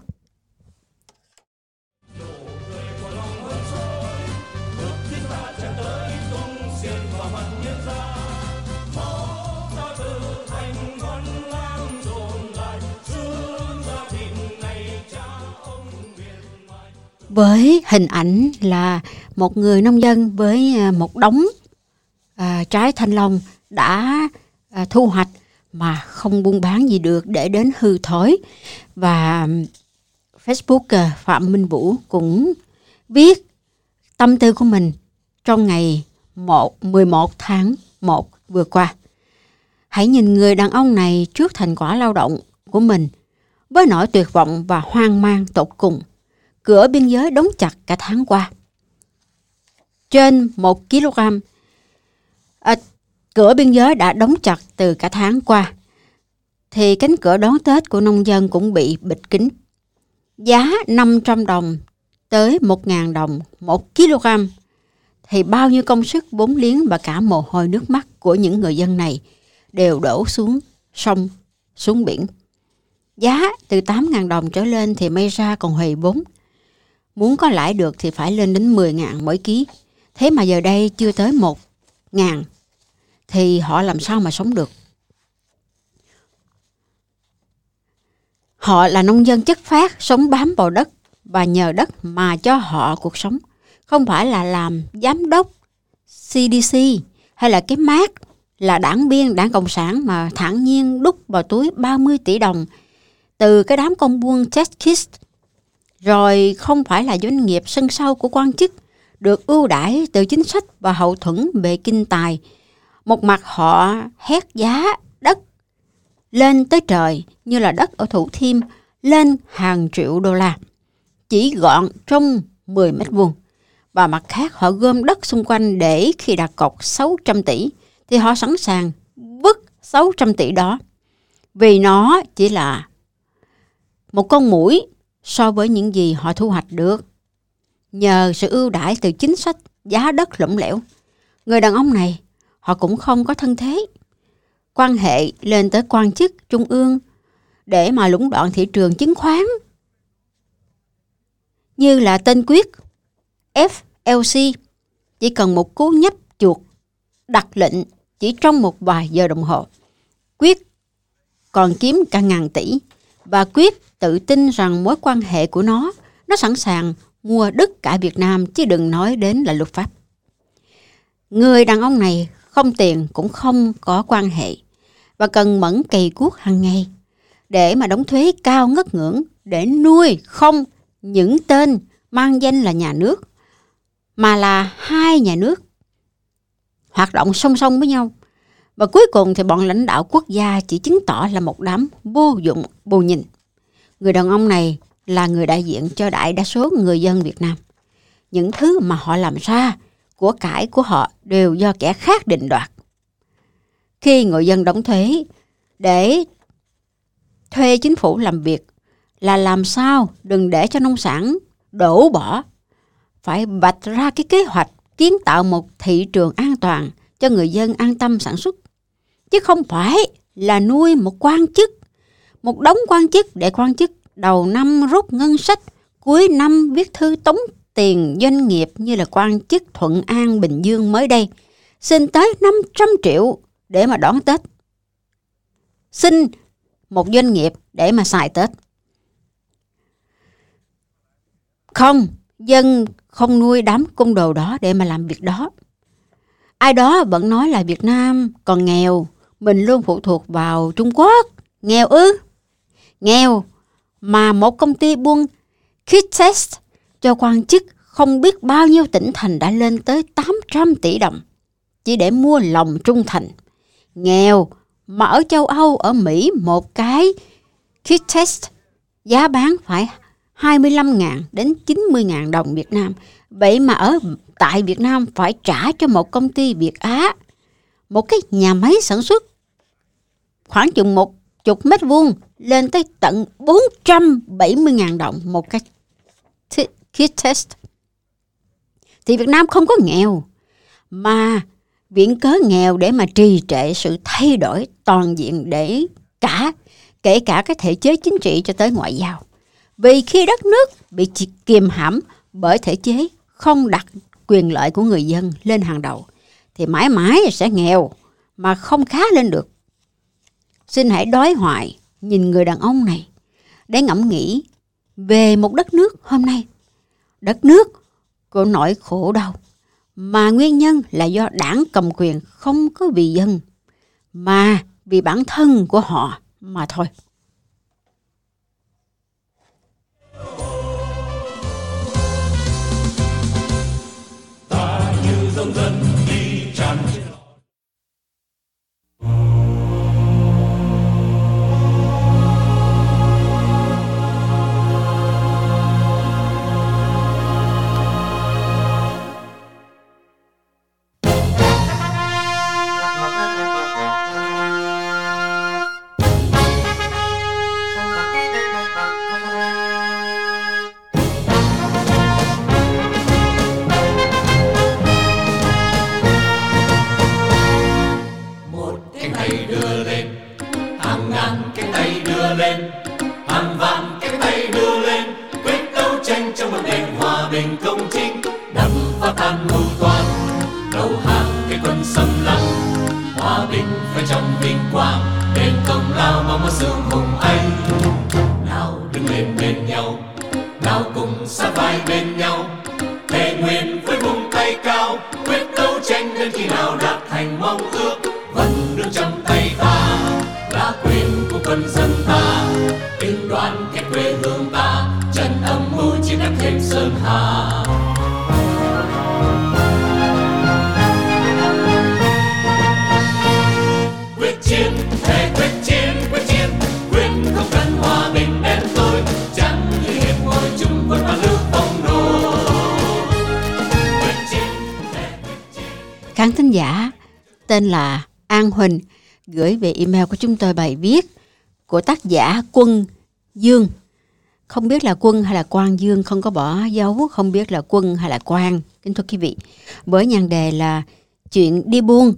Với hình ảnh là một người nông dân với một đống à, trái thanh long đã à, thu hoạch mà không buôn bán gì được để đến hư thối. Và Facebook Phạm Minh Vũ cũng viết tâm tư của mình trong ngày mười một tháng một vừa qua. Hãy nhìn người đàn ông này trước thành quả lao động của mình với nỗi tuyệt vọng và hoang mang tột cùng. Cửa biên giới đóng chặt cả tháng qua. trên một ki lô gam. À, cửa biên giới đã đóng chặt từ cả tháng qua, thì cánh cửa đón Tết của nông dân cũng bị bịt kín. Giá năm trăm đồng tới một nghìn đồng một ki lô gam, thì bao nhiêu công sức, vốn liếng và cả mồ hôi nước mắt của những người dân này đều đổ xuống sông, xuống biển. Giá từ tám nghìn đồng trở lên thì may ra còn huề vốn. Muốn có lãi được thì phải lên đến mười nghìn mỗi ký. Thế mà giờ đây chưa tới một nghìn, thì họ làm sao mà sống được? Họ là nông dân chất phác, sống bám vào đất và nhờ đất mà cho họ cuộc sống. Không phải là làm giám đốc xê đê xê hay là cái mác là đảng viên đảng Cộng sản mà thản nhiên đút vào túi ba mươi tỷ đồng từ cái đám công buôn Texas. Rồi không phải là doanh nghiệp sân sau của quan chức được ưu đãi từ chính sách và hậu thuẫn về kinh tài. Một mặt họ hét giá đất lên tới trời, như là đất ở Thủ Thiêm lên hàng triệu đô la, chỉ gọn trong mười mét vuông. Và mặt khác họ gom đất xung quanh để khi đặt cọc sáu trăm tỷ thì họ sẵn sàng vứt sáu trăm tỷ đó, vì nó chỉ là một con muỗi so với những gì họ thu hoạch được nhờ sự ưu đãi từ chính sách giá đất lỏng lẻo. Người đàn ông này, họ cũng không có thân thế, quan hệ lên tới quan chức trung ương để mà lũng đoạn thị trường chứng khoán, như là tên Quyết ép lờ xê. Chỉ cần một cú nhấp chuột đặt lệnh chỉ trong một vài giờ đồng hồ, Quyết còn kiếm cả ngàn tỷ. Và Quyết tự tin rằng mối quan hệ của nó, nó sẵn sàng mua đất cả Việt Nam, chứ đừng nói đến là luật pháp. Người đàn ông này không tiền cũng không có quan hệ, và cần mẫn cày cuốc hàng ngày để mà đóng thuế cao ngất ngưỡng để nuôi không những tên mang danh là nhà nước, mà là hai nhà nước hoạt động song song với nhau. Và cuối cùng thì bọn lãnh đạo quốc gia chỉ chứng tỏ là một đám vô dụng bù nhìn. Người đàn ông này là người đại diện cho đại đa số người dân Việt Nam. Những thứ mà họ làm ra, của cải của họ đều do kẻ khác định đoạt. Khi người dân đóng thuế để thuê chính phủ làm việc, là làm sao đừng để cho nông sản đổ bỏ. Phải vạch ra cái kế hoạch kiến tạo một thị trường an toàn cho người dân an tâm sản xuất, chứ không phải là nuôi một quan chức, một đống quan chức để quan chức đầu năm rút ngân sách, cuối năm viết thư tống tiền doanh nghiệp, như là quan chức Thuận An Bình Dương mới đây xin tới năm trăm triệu để mà đón Tết, xin một doanh nghiệp để mà xài Tết. Không, dân không nuôi đám côn đồ đó để mà làm việc đó. Ai đó vẫn nói là Việt Nam còn nghèo, mình luôn phụ thuộc vào Trung Quốc. Nghèo ư? Nghèo mà một công ty buôn kit test cho quan chức không biết bao nhiêu tỉnh thành đã lên tới tám trăm tỷ đồng chỉ để mua lòng trung thành. Nghèo mà ở châu Âu, ở Mỹ, một cái kit test giá bán phải hai mươi lăm nghìn đến chín mươi nghìn đồng Việt Nam. Vậy mà ở tại Việt Nam phải trả cho một công ty Việt Á, một cái nhà máy sản xuất khoảng chừng một chục mét vuông, lên tới tận bốn trăm bảy mươi nghìn đồng một cái kit test. Thì Việt Nam không có nghèo, mà viện cớ nghèo để mà trì trệ sự thay đổi toàn diện, để cả kể cả cái thể chế chính trị cho tới ngoại giao. Vì khi đất nước bị kiềm hãm bởi thể chế không đặt quyền lợi của người dân lên hàng đầu, thì mãi mãi sẽ nghèo mà không khá lên được. Xin hãy đối thoại nhìn người đàn ông này để ngẫm nghĩ về một đất nước hôm nay, đất nước của nỗi khổ đau, mà nguyên nhân là do đảng cầm quyền không có vì dân, mà vì bản thân của họ mà thôi. Ta như dòng dân đi tràn trên phá tan mưu toan, đầu hàng cái quân xâm lăng. Hòa bình phải trong vinh quang, đền công lao mong mơ sương hùng anh. Nào đứng lên bên nhau, nào cùng sát vai bên nhau, thề nguyện với vùng tay cao, quyết đấu tranh đến khi nào đạt thành mong ước. Vẫn nước trong tay ta là quyền của quân dân ta, tình đoàn kết quê hương ta, chân âm mưu chiến đắp thêm sơn hà. Quyết chiến, thề quyết chiến, quyết chiến, quyết không cần hòa bình đen tối, chẳng như hiệp ngồi chung quân và nước phong nô. Quyết chiến, thề quyết chiến. Khán thính giả tên là An Huỳnh gửi về email của chúng tôi bài viết của tác giả Quân Dương. Không biết là Quân hay là Quang Dương, không có bỏ dấu, không biết là Quân hay là Quang. Kính thưa quý vị, với nhan đề là chuyện đi buôn,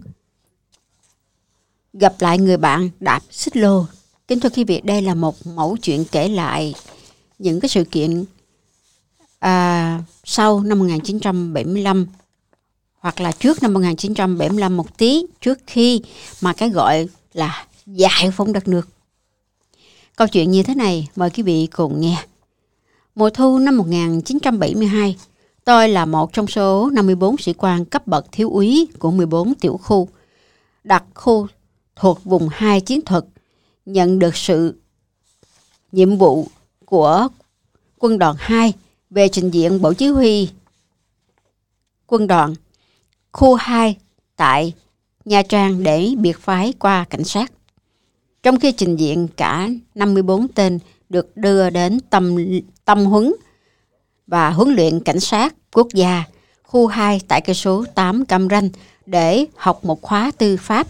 gặp lại người bạn đạp xích lô. Kính thưa quý vị, đây là một mẫu chuyện kể lại những cái sự kiện à, sau năm một nghìn chín trăm bảy mươi lăm, hoặc là trước năm một nghìn chín trăm bảy mươi lăm một tí, trước khi mà cái gọi là giải phóng đất nước. Câu chuyện như thế này, mời quý vị cùng nghe. Mùa thu năm một nghìn chín trăm bảy mươi hai, tôi là một trong số năm mươi bốn sĩ quan cấp bậc thiếu úy của mười bốn tiểu khu, đặc khu thuộc vùng hai chiến thuật, nhận được sự nhiệm vụ của quân đoàn hai về trình diện bộ chỉ huy quân đoàn khu hai tại Nha Trang để biệt phái qua cảnh sát. Trong khi trình diện, cả năm mươi bốn tên được đưa đến tâm, tâm huấn và huấn luyện cảnh sát quốc gia khu hai tại cây số tám Cam Ranh để học một khóa tư pháp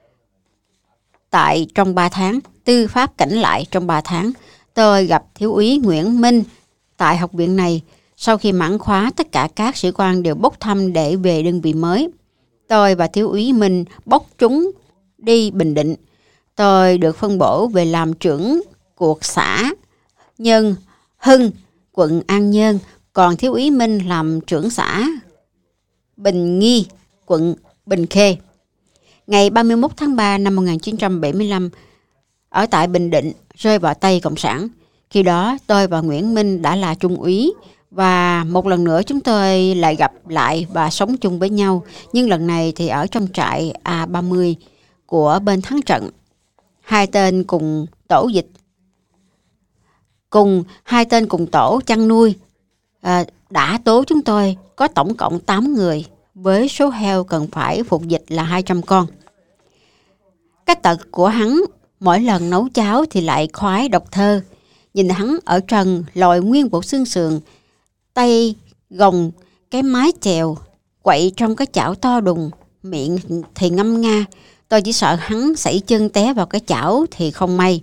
tại trong ba tháng, tư pháp cảnh lại trong ba tháng. Tôi gặp thiếu úy Nguyễn Minh tại học viện này. Sau khi mãn khóa, tất cả các sĩ quan đều bốc thăm để về đơn vị mới. Tôi và thiếu úy Minh bốc chúng đi Bình Định. Tôi được phân bổ về làm trưởng cuộc xã Nhân Hưng, quận An Nhơn, còn thiếu úy Minh làm trưởng xã Bình Nghi, quận Bình Khê. Ngày ba mươi mốt tháng ba năm một nghìn chín trăm bảy mươi lăm, ở tại Bình Định rơi vào tay Cộng sản. Khi đó tôi và Nguyễn Minh đã là trung úy, và một lần nữa chúng tôi lại gặp lại và sống chung với nhau, nhưng lần này thì ở trong trại A ba mươi của bên thắng trận. Hai tên cùng tổ dịch, cùng hai tên cùng tổ chăn nuôi à, đã tố chúng tôi có tổng cộng tám người, với số heo cần phải phục dịch là hai trăm con. Cái tật của hắn, mỗi lần nấu cháo thì lại khoái đọc thơ. Nhìn hắn ở trần lòi nguyên bộ xương sườn, tay gồng cái mái chèo quậy trong cái chảo to đùng, miệng thì ngâm nga. Tôi chỉ sợ hắn sảy chân té vào cái chảo thì không may.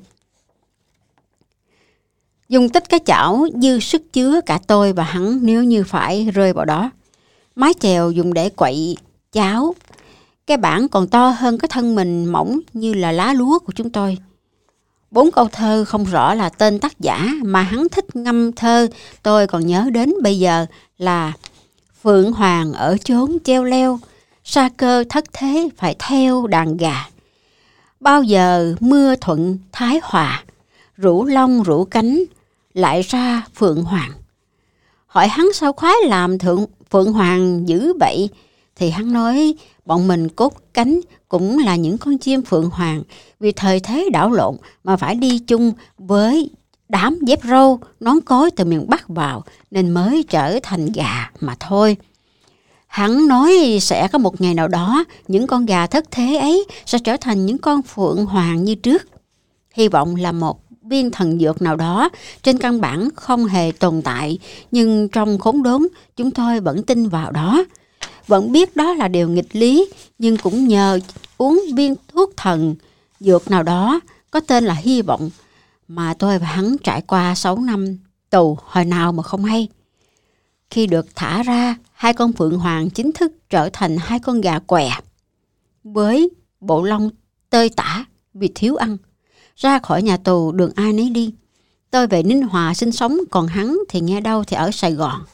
Dung tích cái chảo dư sức chứa cả tôi và hắn nếu như phải rơi vào đó. Mái chèo dùng để quậy cháo, cái bảng còn to hơn cái thân mình mỏng như là lá lúa của chúng tôi. Bốn câu thơ không rõ là tên tác giả mà hắn thích ngâm thơ tôi còn nhớ đến bây giờ là: Phượng Hoàng ở chốn treo leo, sa cơ thất thế phải theo đàn gà. Bao giờ mưa thuận thái hòa, rủ lông rủ cánh lại ra Phượng Hoàng. Hỏi hắn sao khoái làm thượng Phượng Hoàng dữ vậy, thì hắn nói bọn mình cốt cánh cũng là những con chim Phượng Hoàng, vì thời thế đảo lộn mà phải đi chung với đám dép râu nón cối từ miền Bắc vào, nên mới trở thành gà mà thôi. Hắn nói sẽ có một ngày nào đó những con gà thất thế ấy sẽ trở thành những con Phượng Hoàng như trước. Hy vọng là một viên thần dược nào đó trên căn bản không hề tồn tại, nhưng trong khốn đốn chúng tôi vẫn tin vào đó. Vẫn biết đó là điều nghịch lý, nhưng cũng nhờ uống viên thuốc thần dược nào đó có tên là hy vọng mà tôi và hắn trải qua sáu năm tù hồi nào mà không hay. Khi được thả ra, hai con Phượng Hoàng chính thức trở thành hai con gà què với bộ lông tơi tả vì thiếu ăn. Ra khỏi nhà tù đường ai nấy đi. Tôi về Ninh Hòa sinh sống, còn hắn thì nghe đâu thì ở Sài Gòn.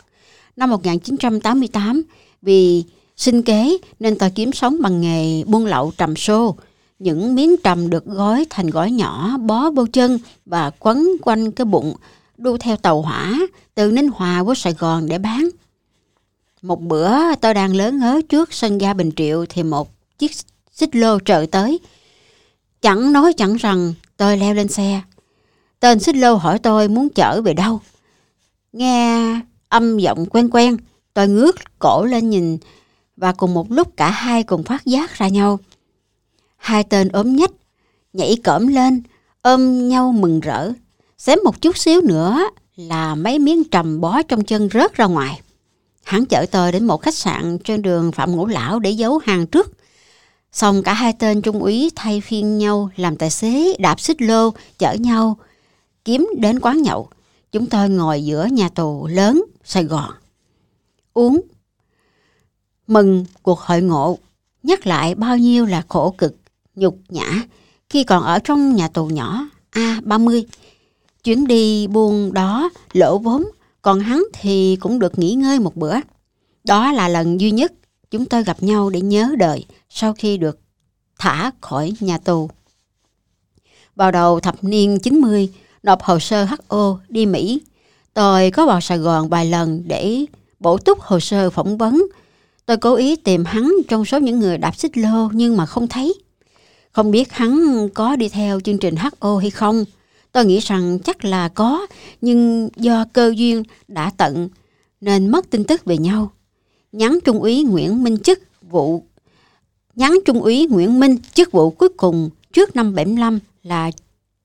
Năm một nghìn chín trăm tám mươi tám, vì sinh kế nên tôi kiếm sống bằng nghề buôn lậu trầm xô. Những miếng trầm được gói thành gói nhỏ, bó vô chân và quấn quanh cái bụng, đu theo tàu hỏa từ Ninh Hòa vô Sài Gòn để bán. Một bữa tôi đang lớn ngớ trước sân ga Bình Triệu thì một chiếc xích lô trời tới. Chẳng nói chẳng rằng tôi leo lên xe. Tên xích lô hỏi tôi muốn chở về đâu. Nghe âm giọng quen quen, tôi ngước cổ lên nhìn và cùng một lúc cả hai cùng phát giác ra nhau. Hai tên ốm nhách nhảy cỡm lên, ôm nhau mừng rỡ. Xém một chút xíu nữa là mấy miếng trầm bó trong chân rớt ra ngoài. Hắn chở tôi đến một khách sạn trên đường Phạm Ngũ Lão để giấu hàng trước. Xong cả hai tên trung úy thay phiên nhau làm tài xế đạp xích lô chở nhau kiếm đến quán nhậu. Chúng tôi ngồi giữa nhà tù lớn Sài Gòn uống mừng cuộc hội ngộ, nhắc lại bao nhiêu là khổ cực nhục nhã khi còn ở trong nhà tù nhỏ A ba mươi. Chuyến đi buôn đó lỗ vốn, còn hắn thì cũng được nghỉ ngơi một bữa. Đó là lần duy nhất chúng tôi gặp nhau để nhớ đời sau khi được thả khỏi nhà tù. Vào đầu thập niên chín mươi, nộp hồ sơ hát o đi Mỹ. Tôi có vào Sài Gòn vài lần để bổ túc hồ sơ phỏng vấn. Tôi cố ý tìm hắn trong số những người đạp xích lô nhưng mà không thấy. Không biết hắn có đi theo chương trình hát o hay không. Tôi nghĩ rằng chắc là có, nhưng do cơ duyên đã tận nên mất tin tức về nhau. Nhắn Trung úy Nguyễn Minh chức vụ nhắn Trung úy Nguyễn Minh chức vụ cuối cùng trước năm bảy mươi lăm là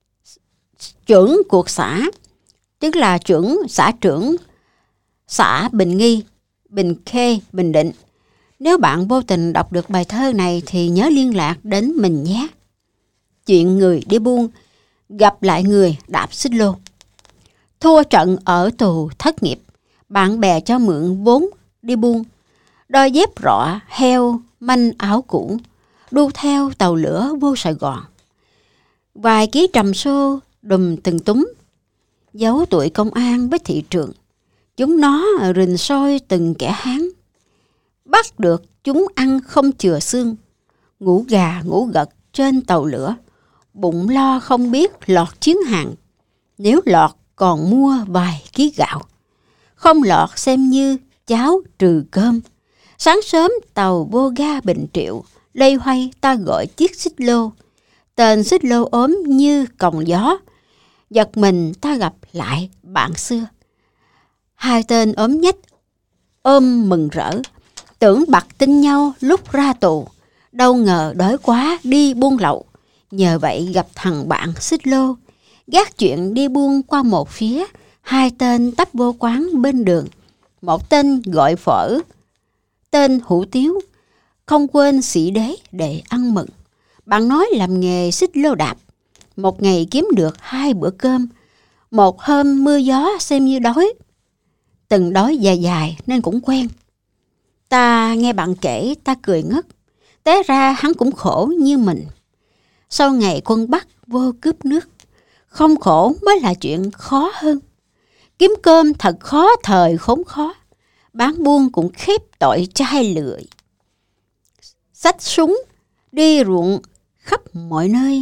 trưởng cuộc xã, tức là trưởng xã trưởng xã Bình Nghi, Bình Khê, Bình Định. Nếu bạn vô tình đọc được bài thơ này thì nhớ liên lạc đến mình nhé. Chuyện người đi buôn, gặp lại người đạp xích lô. Thua trận ở tù thất nghiệp, bạn bè cho mượn vốn đi buôn. Đôi dép rọ, heo, manh áo cũ, đu theo tàu lửa vô Sài Gòn. Vài ký trầm xô đùm từng túm, giấu tuổi công an với thị trường. Chúng nó rình soi từng kẻ Hán. Bắt được chúng ăn không chừa xương, ngủ gà ngủ gật trên tàu lửa. Bụng lo không biết lọt chuyến hàng, nếu lọt còn mua vài ký gạo. Không lọt xem như cháo trừ cơm. Sáng sớm tàu vô ga Bình Triệu, lây hoay ta gọi chiếc xích lô. Tên xích lô ốm như còng gió, giật mình ta gặp lại bạn xưa. Hai tên ốm nhách ôm mừng rỡ, tưởng bặt tin nhau lúc ra tù. Đâu ngờ đói quá đi buôn lậu, nhờ vậy gặp thằng bạn xích lô. Gác chuyện đi buôn qua một phía, hai tên tấp vô quán bên đường. Một tên gọi phở, tên hủ tiếu, không quên sĩ đế để ăn mừng. Bạn nói làm nghề xích lô đạp, một ngày kiếm được hai bữa cơm. Một hôm mưa gió xem như đói, từng đói dài dài nên cũng quen. Ta nghe bạn kể ta cười ngất, té ra hắn cũng khổ như mình. Sau ngày quân Bắc vô cướp nước, không khổ mới là chuyện khó hơn. Kiếm cơm thật khó thời khốn khó, bán buôn cũng khép tội trai lười. Xách súng đi ruộng khắp mọi nơi.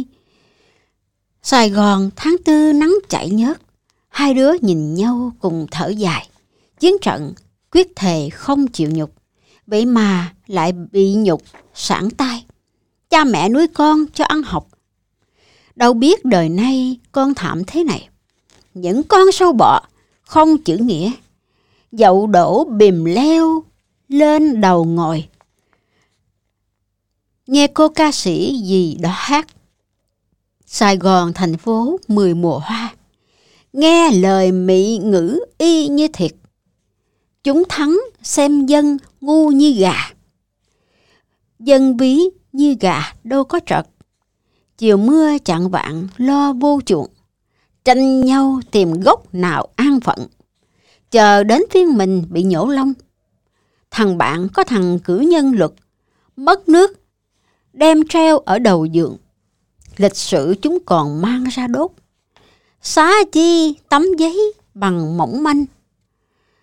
Sài Gòn tháng tư nắng chảy nhớt, hai đứa nhìn nhau cùng thở dài. Chiến trận quyết thề không chịu nhục, vậy mà lại bị nhục sảng tay. Cha mẹ nuôi con cho ăn học, đâu biết đời nay con thảm thế này. Những con sâu bọ không chữ nghĩa, dậu đổ bìm leo lên đầu ngồi. Nghe cô ca sĩ gì đó hát, Sài Gòn thành phố mười mùa hoa, nghe lời mỹ ngữ y như thiệt. Chúng thắng xem dân ngu như gà, dân ví như gà đâu có trật. Chiều mưa chạng vạn lo vô chuộng, tranh nhau tìm gốc nào an phận. Chờ đến phiên mình bị nhổ lông. Thằng bạn có thằng cử nhân luật, mất nước đem treo ở đầu giường. Lịch sử chúng còn mang ra đốt, xá chi tấm giấy bằng mỏng manh.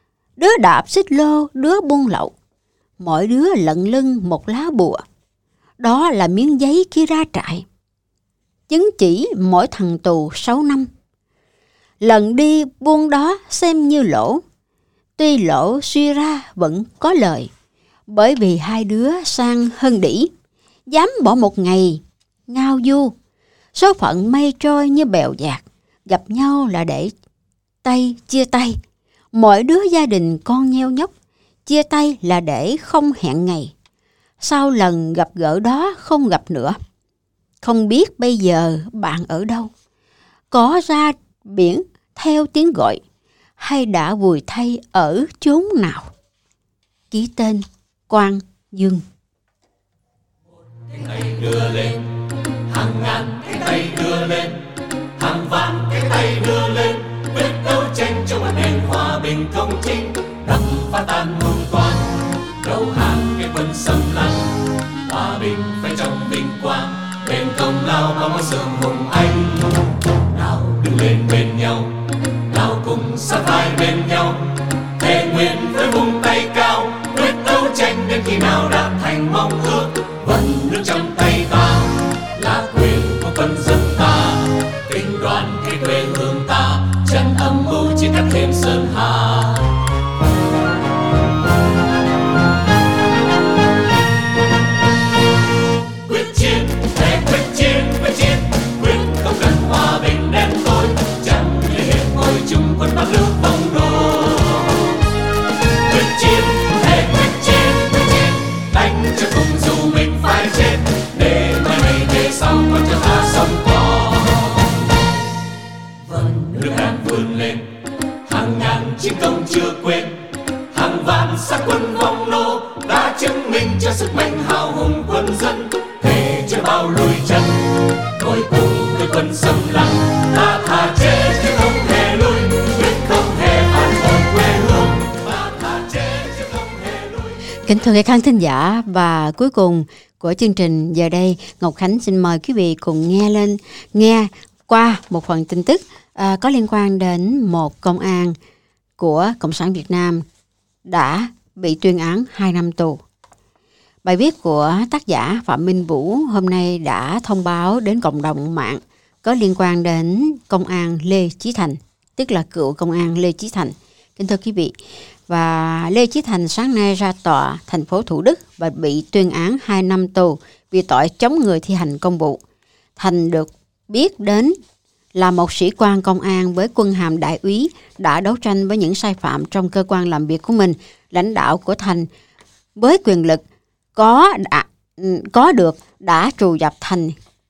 Đứa đạp xích lô, đứa buôn lậu. Mỗi đứa lận lưng một lá bùa. Đó là miếng giấy khi ra trại. Chứng chỉ mỗi thằng tù sáu năm. Lần đi buôn đó xem như lỗ. Tuy lỗ suy ra vẫn có lời. Bởi vì hai đứa sang hơn đỉ, dám bỏ một ngày ngao du. Số phận mây trôi như bèo dạt, gặp nhau là để tay chia tay. Mỗi đứa gia đình con nheo nhóc, chia tay là để không hẹn ngày. Sau lần gặp gỡ đó không gặp nữa. Không biết bây giờ bạn ở đâu, có ra biển theo tiếng gọi, hay đã vùi thay ở chốn nào. Ký tên Quang Dương. Cái tay đưa lên, hàng ngàn cái tay đưa lên, hàng vạn cái tay đưa lên, quyết đấu tranh cho một nền hòa bình công chính, đập phá tan mưu toan, đầu hàng cái quân xâm lăng. Hòa bình phải trong vinh quang, bên công lao bao mối sương hùng anh. Nào đứng lên bên nhau, nào cùng sát vai bên nhau, thề nguyện với vùng tay cao, quyết đấu tranh đến khi nào đạt thành mong ước. Vẫn nước trong tay ta là quyền của quân dân ta, tình đoàn cái quê hương ta, chân âm mưu chỉ cắt thêm sơn hà. Quyết chiến, thề quyết chiến, quyết chiến, quyết không cần hòa bình đen tối, chẳng để hiệp ngôi chung quân Bắc Lưu vong đô. Quyết chiến, thề quyết chiến, quyết chiến, đánh cho cùng dù mình phải chết, để mai này về sau còn cho ta sống có. Vẫn nước đang vươn lên, hàng ngàn chiến công chưa quên, hàng vạn xác quân vong nô đã chứng minh cho sức mạnh hào hùng quân dân. Thề chưa bao lùi chân, ngồi cùng với quân xâm lăng, ta thà chết chứ không hề lui, quyết không hề phản bội quê hương, ta thà chết chứ không hề lui. Kính thưa các khán thính giả, và cuối cùng của chương trình giờ đây, Ngọc Khánh xin mời quý vị cùng nghe lên nghe qua một phần tin tức à, có liên quan đến một công an của Cộng sản Việt Nam đã bị tuyên án hai năm tù. Bài viết của tác giả Phạm Minh Vũ hôm nay đã thông báo đến cộng đồng mạng có liên quan đến công an Lê Chí Thành, tức là cựu công an Lê Chí Thành. Kính thưa quý vị, và Lê Chí Thành sáng nay ra tòa thành phố Thủ Đức và bị tuyên án hai năm tù vì tội chống người thi hành công vụ. Thành được biết đến là một sĩ quan công an với quân hàm đại úy đã đấu tranh với những sai phạm trong cơ quan làm việc của mình. Lãnh đạo của Thành với quyền lực có đã, có được đã trù dập Thành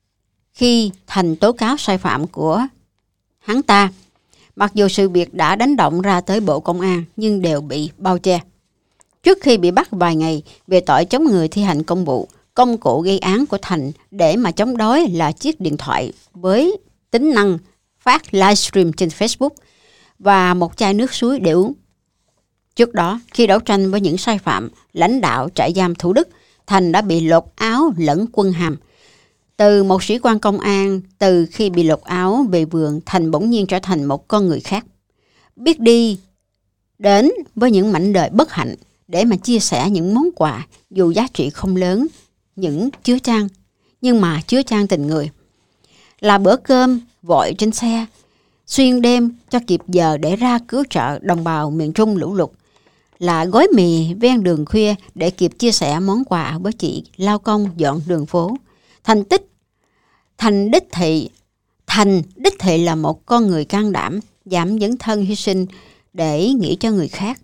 khi Thành tố cáo sai phạm của hắn ta. Mặc dù sự việc đã đánh động ra tới Bộ Công an nhưng đều bị bao che. Trước khi bị bắt vài ngày về tội chống người thi hành công vụ, công cụ gây án của Thành để mà chống đối là chiếc điện thoại với tính năng phát livestream trên Facebook và một chai nước suối để uống. Trước đó, khi đấu tranh với những sai phạm, lãnh đạo trại giam Thủ Đức, Thành đã bị lột áo lẫn quân hàm. Từ một sĩ quan công an, từ khi bị lột áo về vườn, Thành bỗng nhiên trở thành một con người khác. Biết đi đến với những mảnh đời bất hạnh để mà chia sẻ những món quà dù giá trị không lớn, những chứa chan, nhưng mà chứa chan tình người. Là bữa cơm vội trên xe, xuyên đêm cho kịp giờ để ra cứu trợ đồng bào miền Trung lũ lụt. Là gói mì ven đường khuya để kịp chia sẻ món quà với chị lao công dọn đường phố. Thành tích Thành đích thị Thành đích thị là một con người can đảm, dám dấn thân hy sinh để nghĩ cho người khác.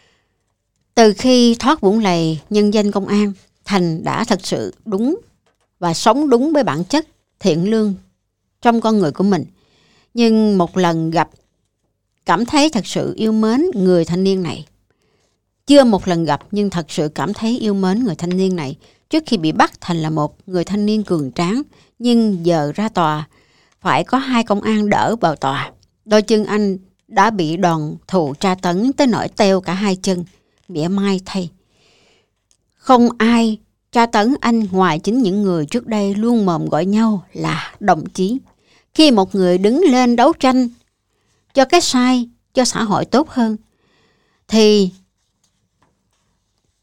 Từ khi thoát vũng lầy nhân danh công an, Thành đã thật sự đúng và sống đúng với bản chất thiện lương trong con người của mình. Nhưng một lần gặp, cảm thấy thật sự yêu mến người thanh niên này. Chưa một lần gặp nhưng thật sự cảm thấy yêu mến người thanh niên này. Trước khi bị bắt, Thành là một người thanh niên cường tráng, nhưng giờ ra tòa phải có hai công an đỡ vào tòa. Đôi chân anh đã bị đòn thù tra tấn tới nỗi teo cả hai chân, mỉa mai thay. Không ai tra tấn anh ngoài chính những người trước đây luôn mồm gọi nhau là đồng chí. Khi một người đứng lên đấu tranh cho cái sai, cho xã hội tốt hơn, thì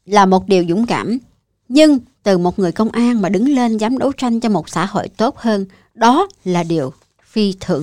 là một điều dũng cảm. Nhưng từ một người công an mà đứng lên dám đấu tranh cho một xã hội tốt hơn, đó là điều phi thường.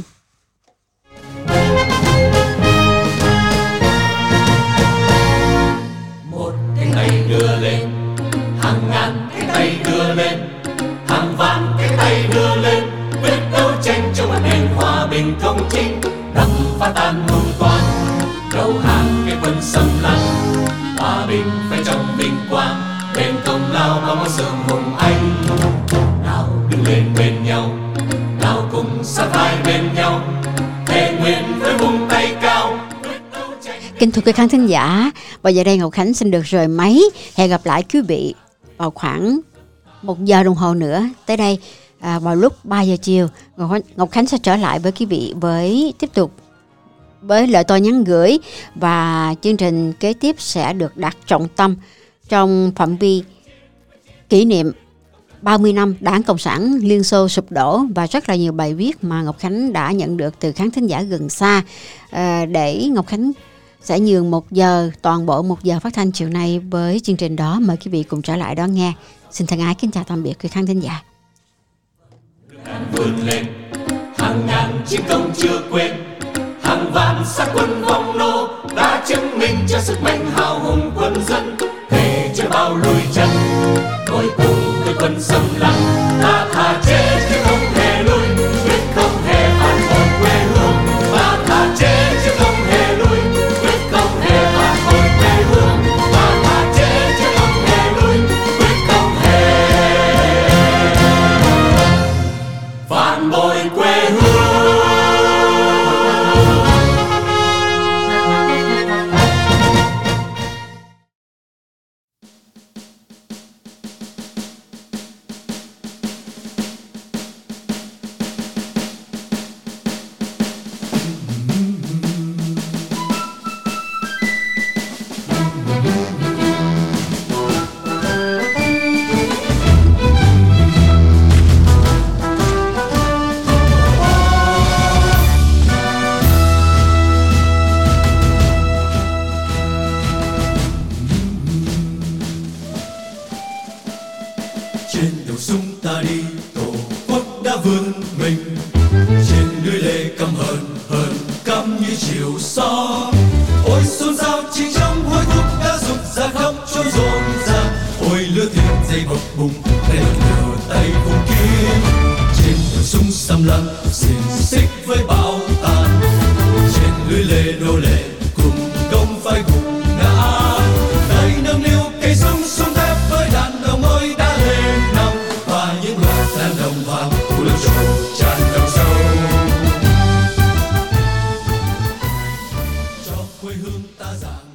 Một cái tay đưa lên, hàng ngàn cái tay đưa lên, hàng vạn cái tay đưa lên, quyết đấu tranh cho một nền hòa bình công chính, đập phá tan mưu toan, đầu hàng cái quân xâm lăng. Hòa bình phải trong vinh quang, bên công lao bao món sương hùng anh. Nào đứng lên bên nhau, nào cùng sát hai bên nhau, thề nguyện với vùng tay cao. Kính thưa quý khán thính giả, và giờ đây Ngọc Khánh xin được rời máy. Hẹn gặp lại quý vị vào khoảng một giờ đồng hồ nữa. Tới đây à, vào lúc ba giờ chiều, Ngọc Khánh sẽ trở lại với quý vị với tiếp tục với lời tôi nhắn gửi, và chương trình kế tiếp sẽ được đặt trọng tâm trong phạm vi kỷ niệm ba mươi năm Đảng Cộng sản Liên Xô sụp đổ, và rất là nhiều bài viết mà Ngọc Khánh đã nhận được từ khán thính giả gần xa. À, để Ngọc Khánh sẽ nhường một giờ, toàn bộ một giờ phát thanh chiều nay với chương trình đó. Mời quý vị cùng trở lại đón nghe. Xin thân ái kính chào tạm biệt quý khán thính giả. Vươn lên, hàng ngàn chiến công chưa quên, hàng vạn xác quân vong nô đã chứng minh cho sức mạnh hào hùng quân dân. Thề chưa bao lùi chân, ngồi cùng với quân xâm lăng, ta thà chết chứ không hề lui, quyết không hề phản bội quê hương. Ta thà chết chứ không hề lui, quyết không hề phản bội quê hương. Ta thà chết chứ không hề lui, quyết không hề phản bội quê hương. Quê hương ta dạng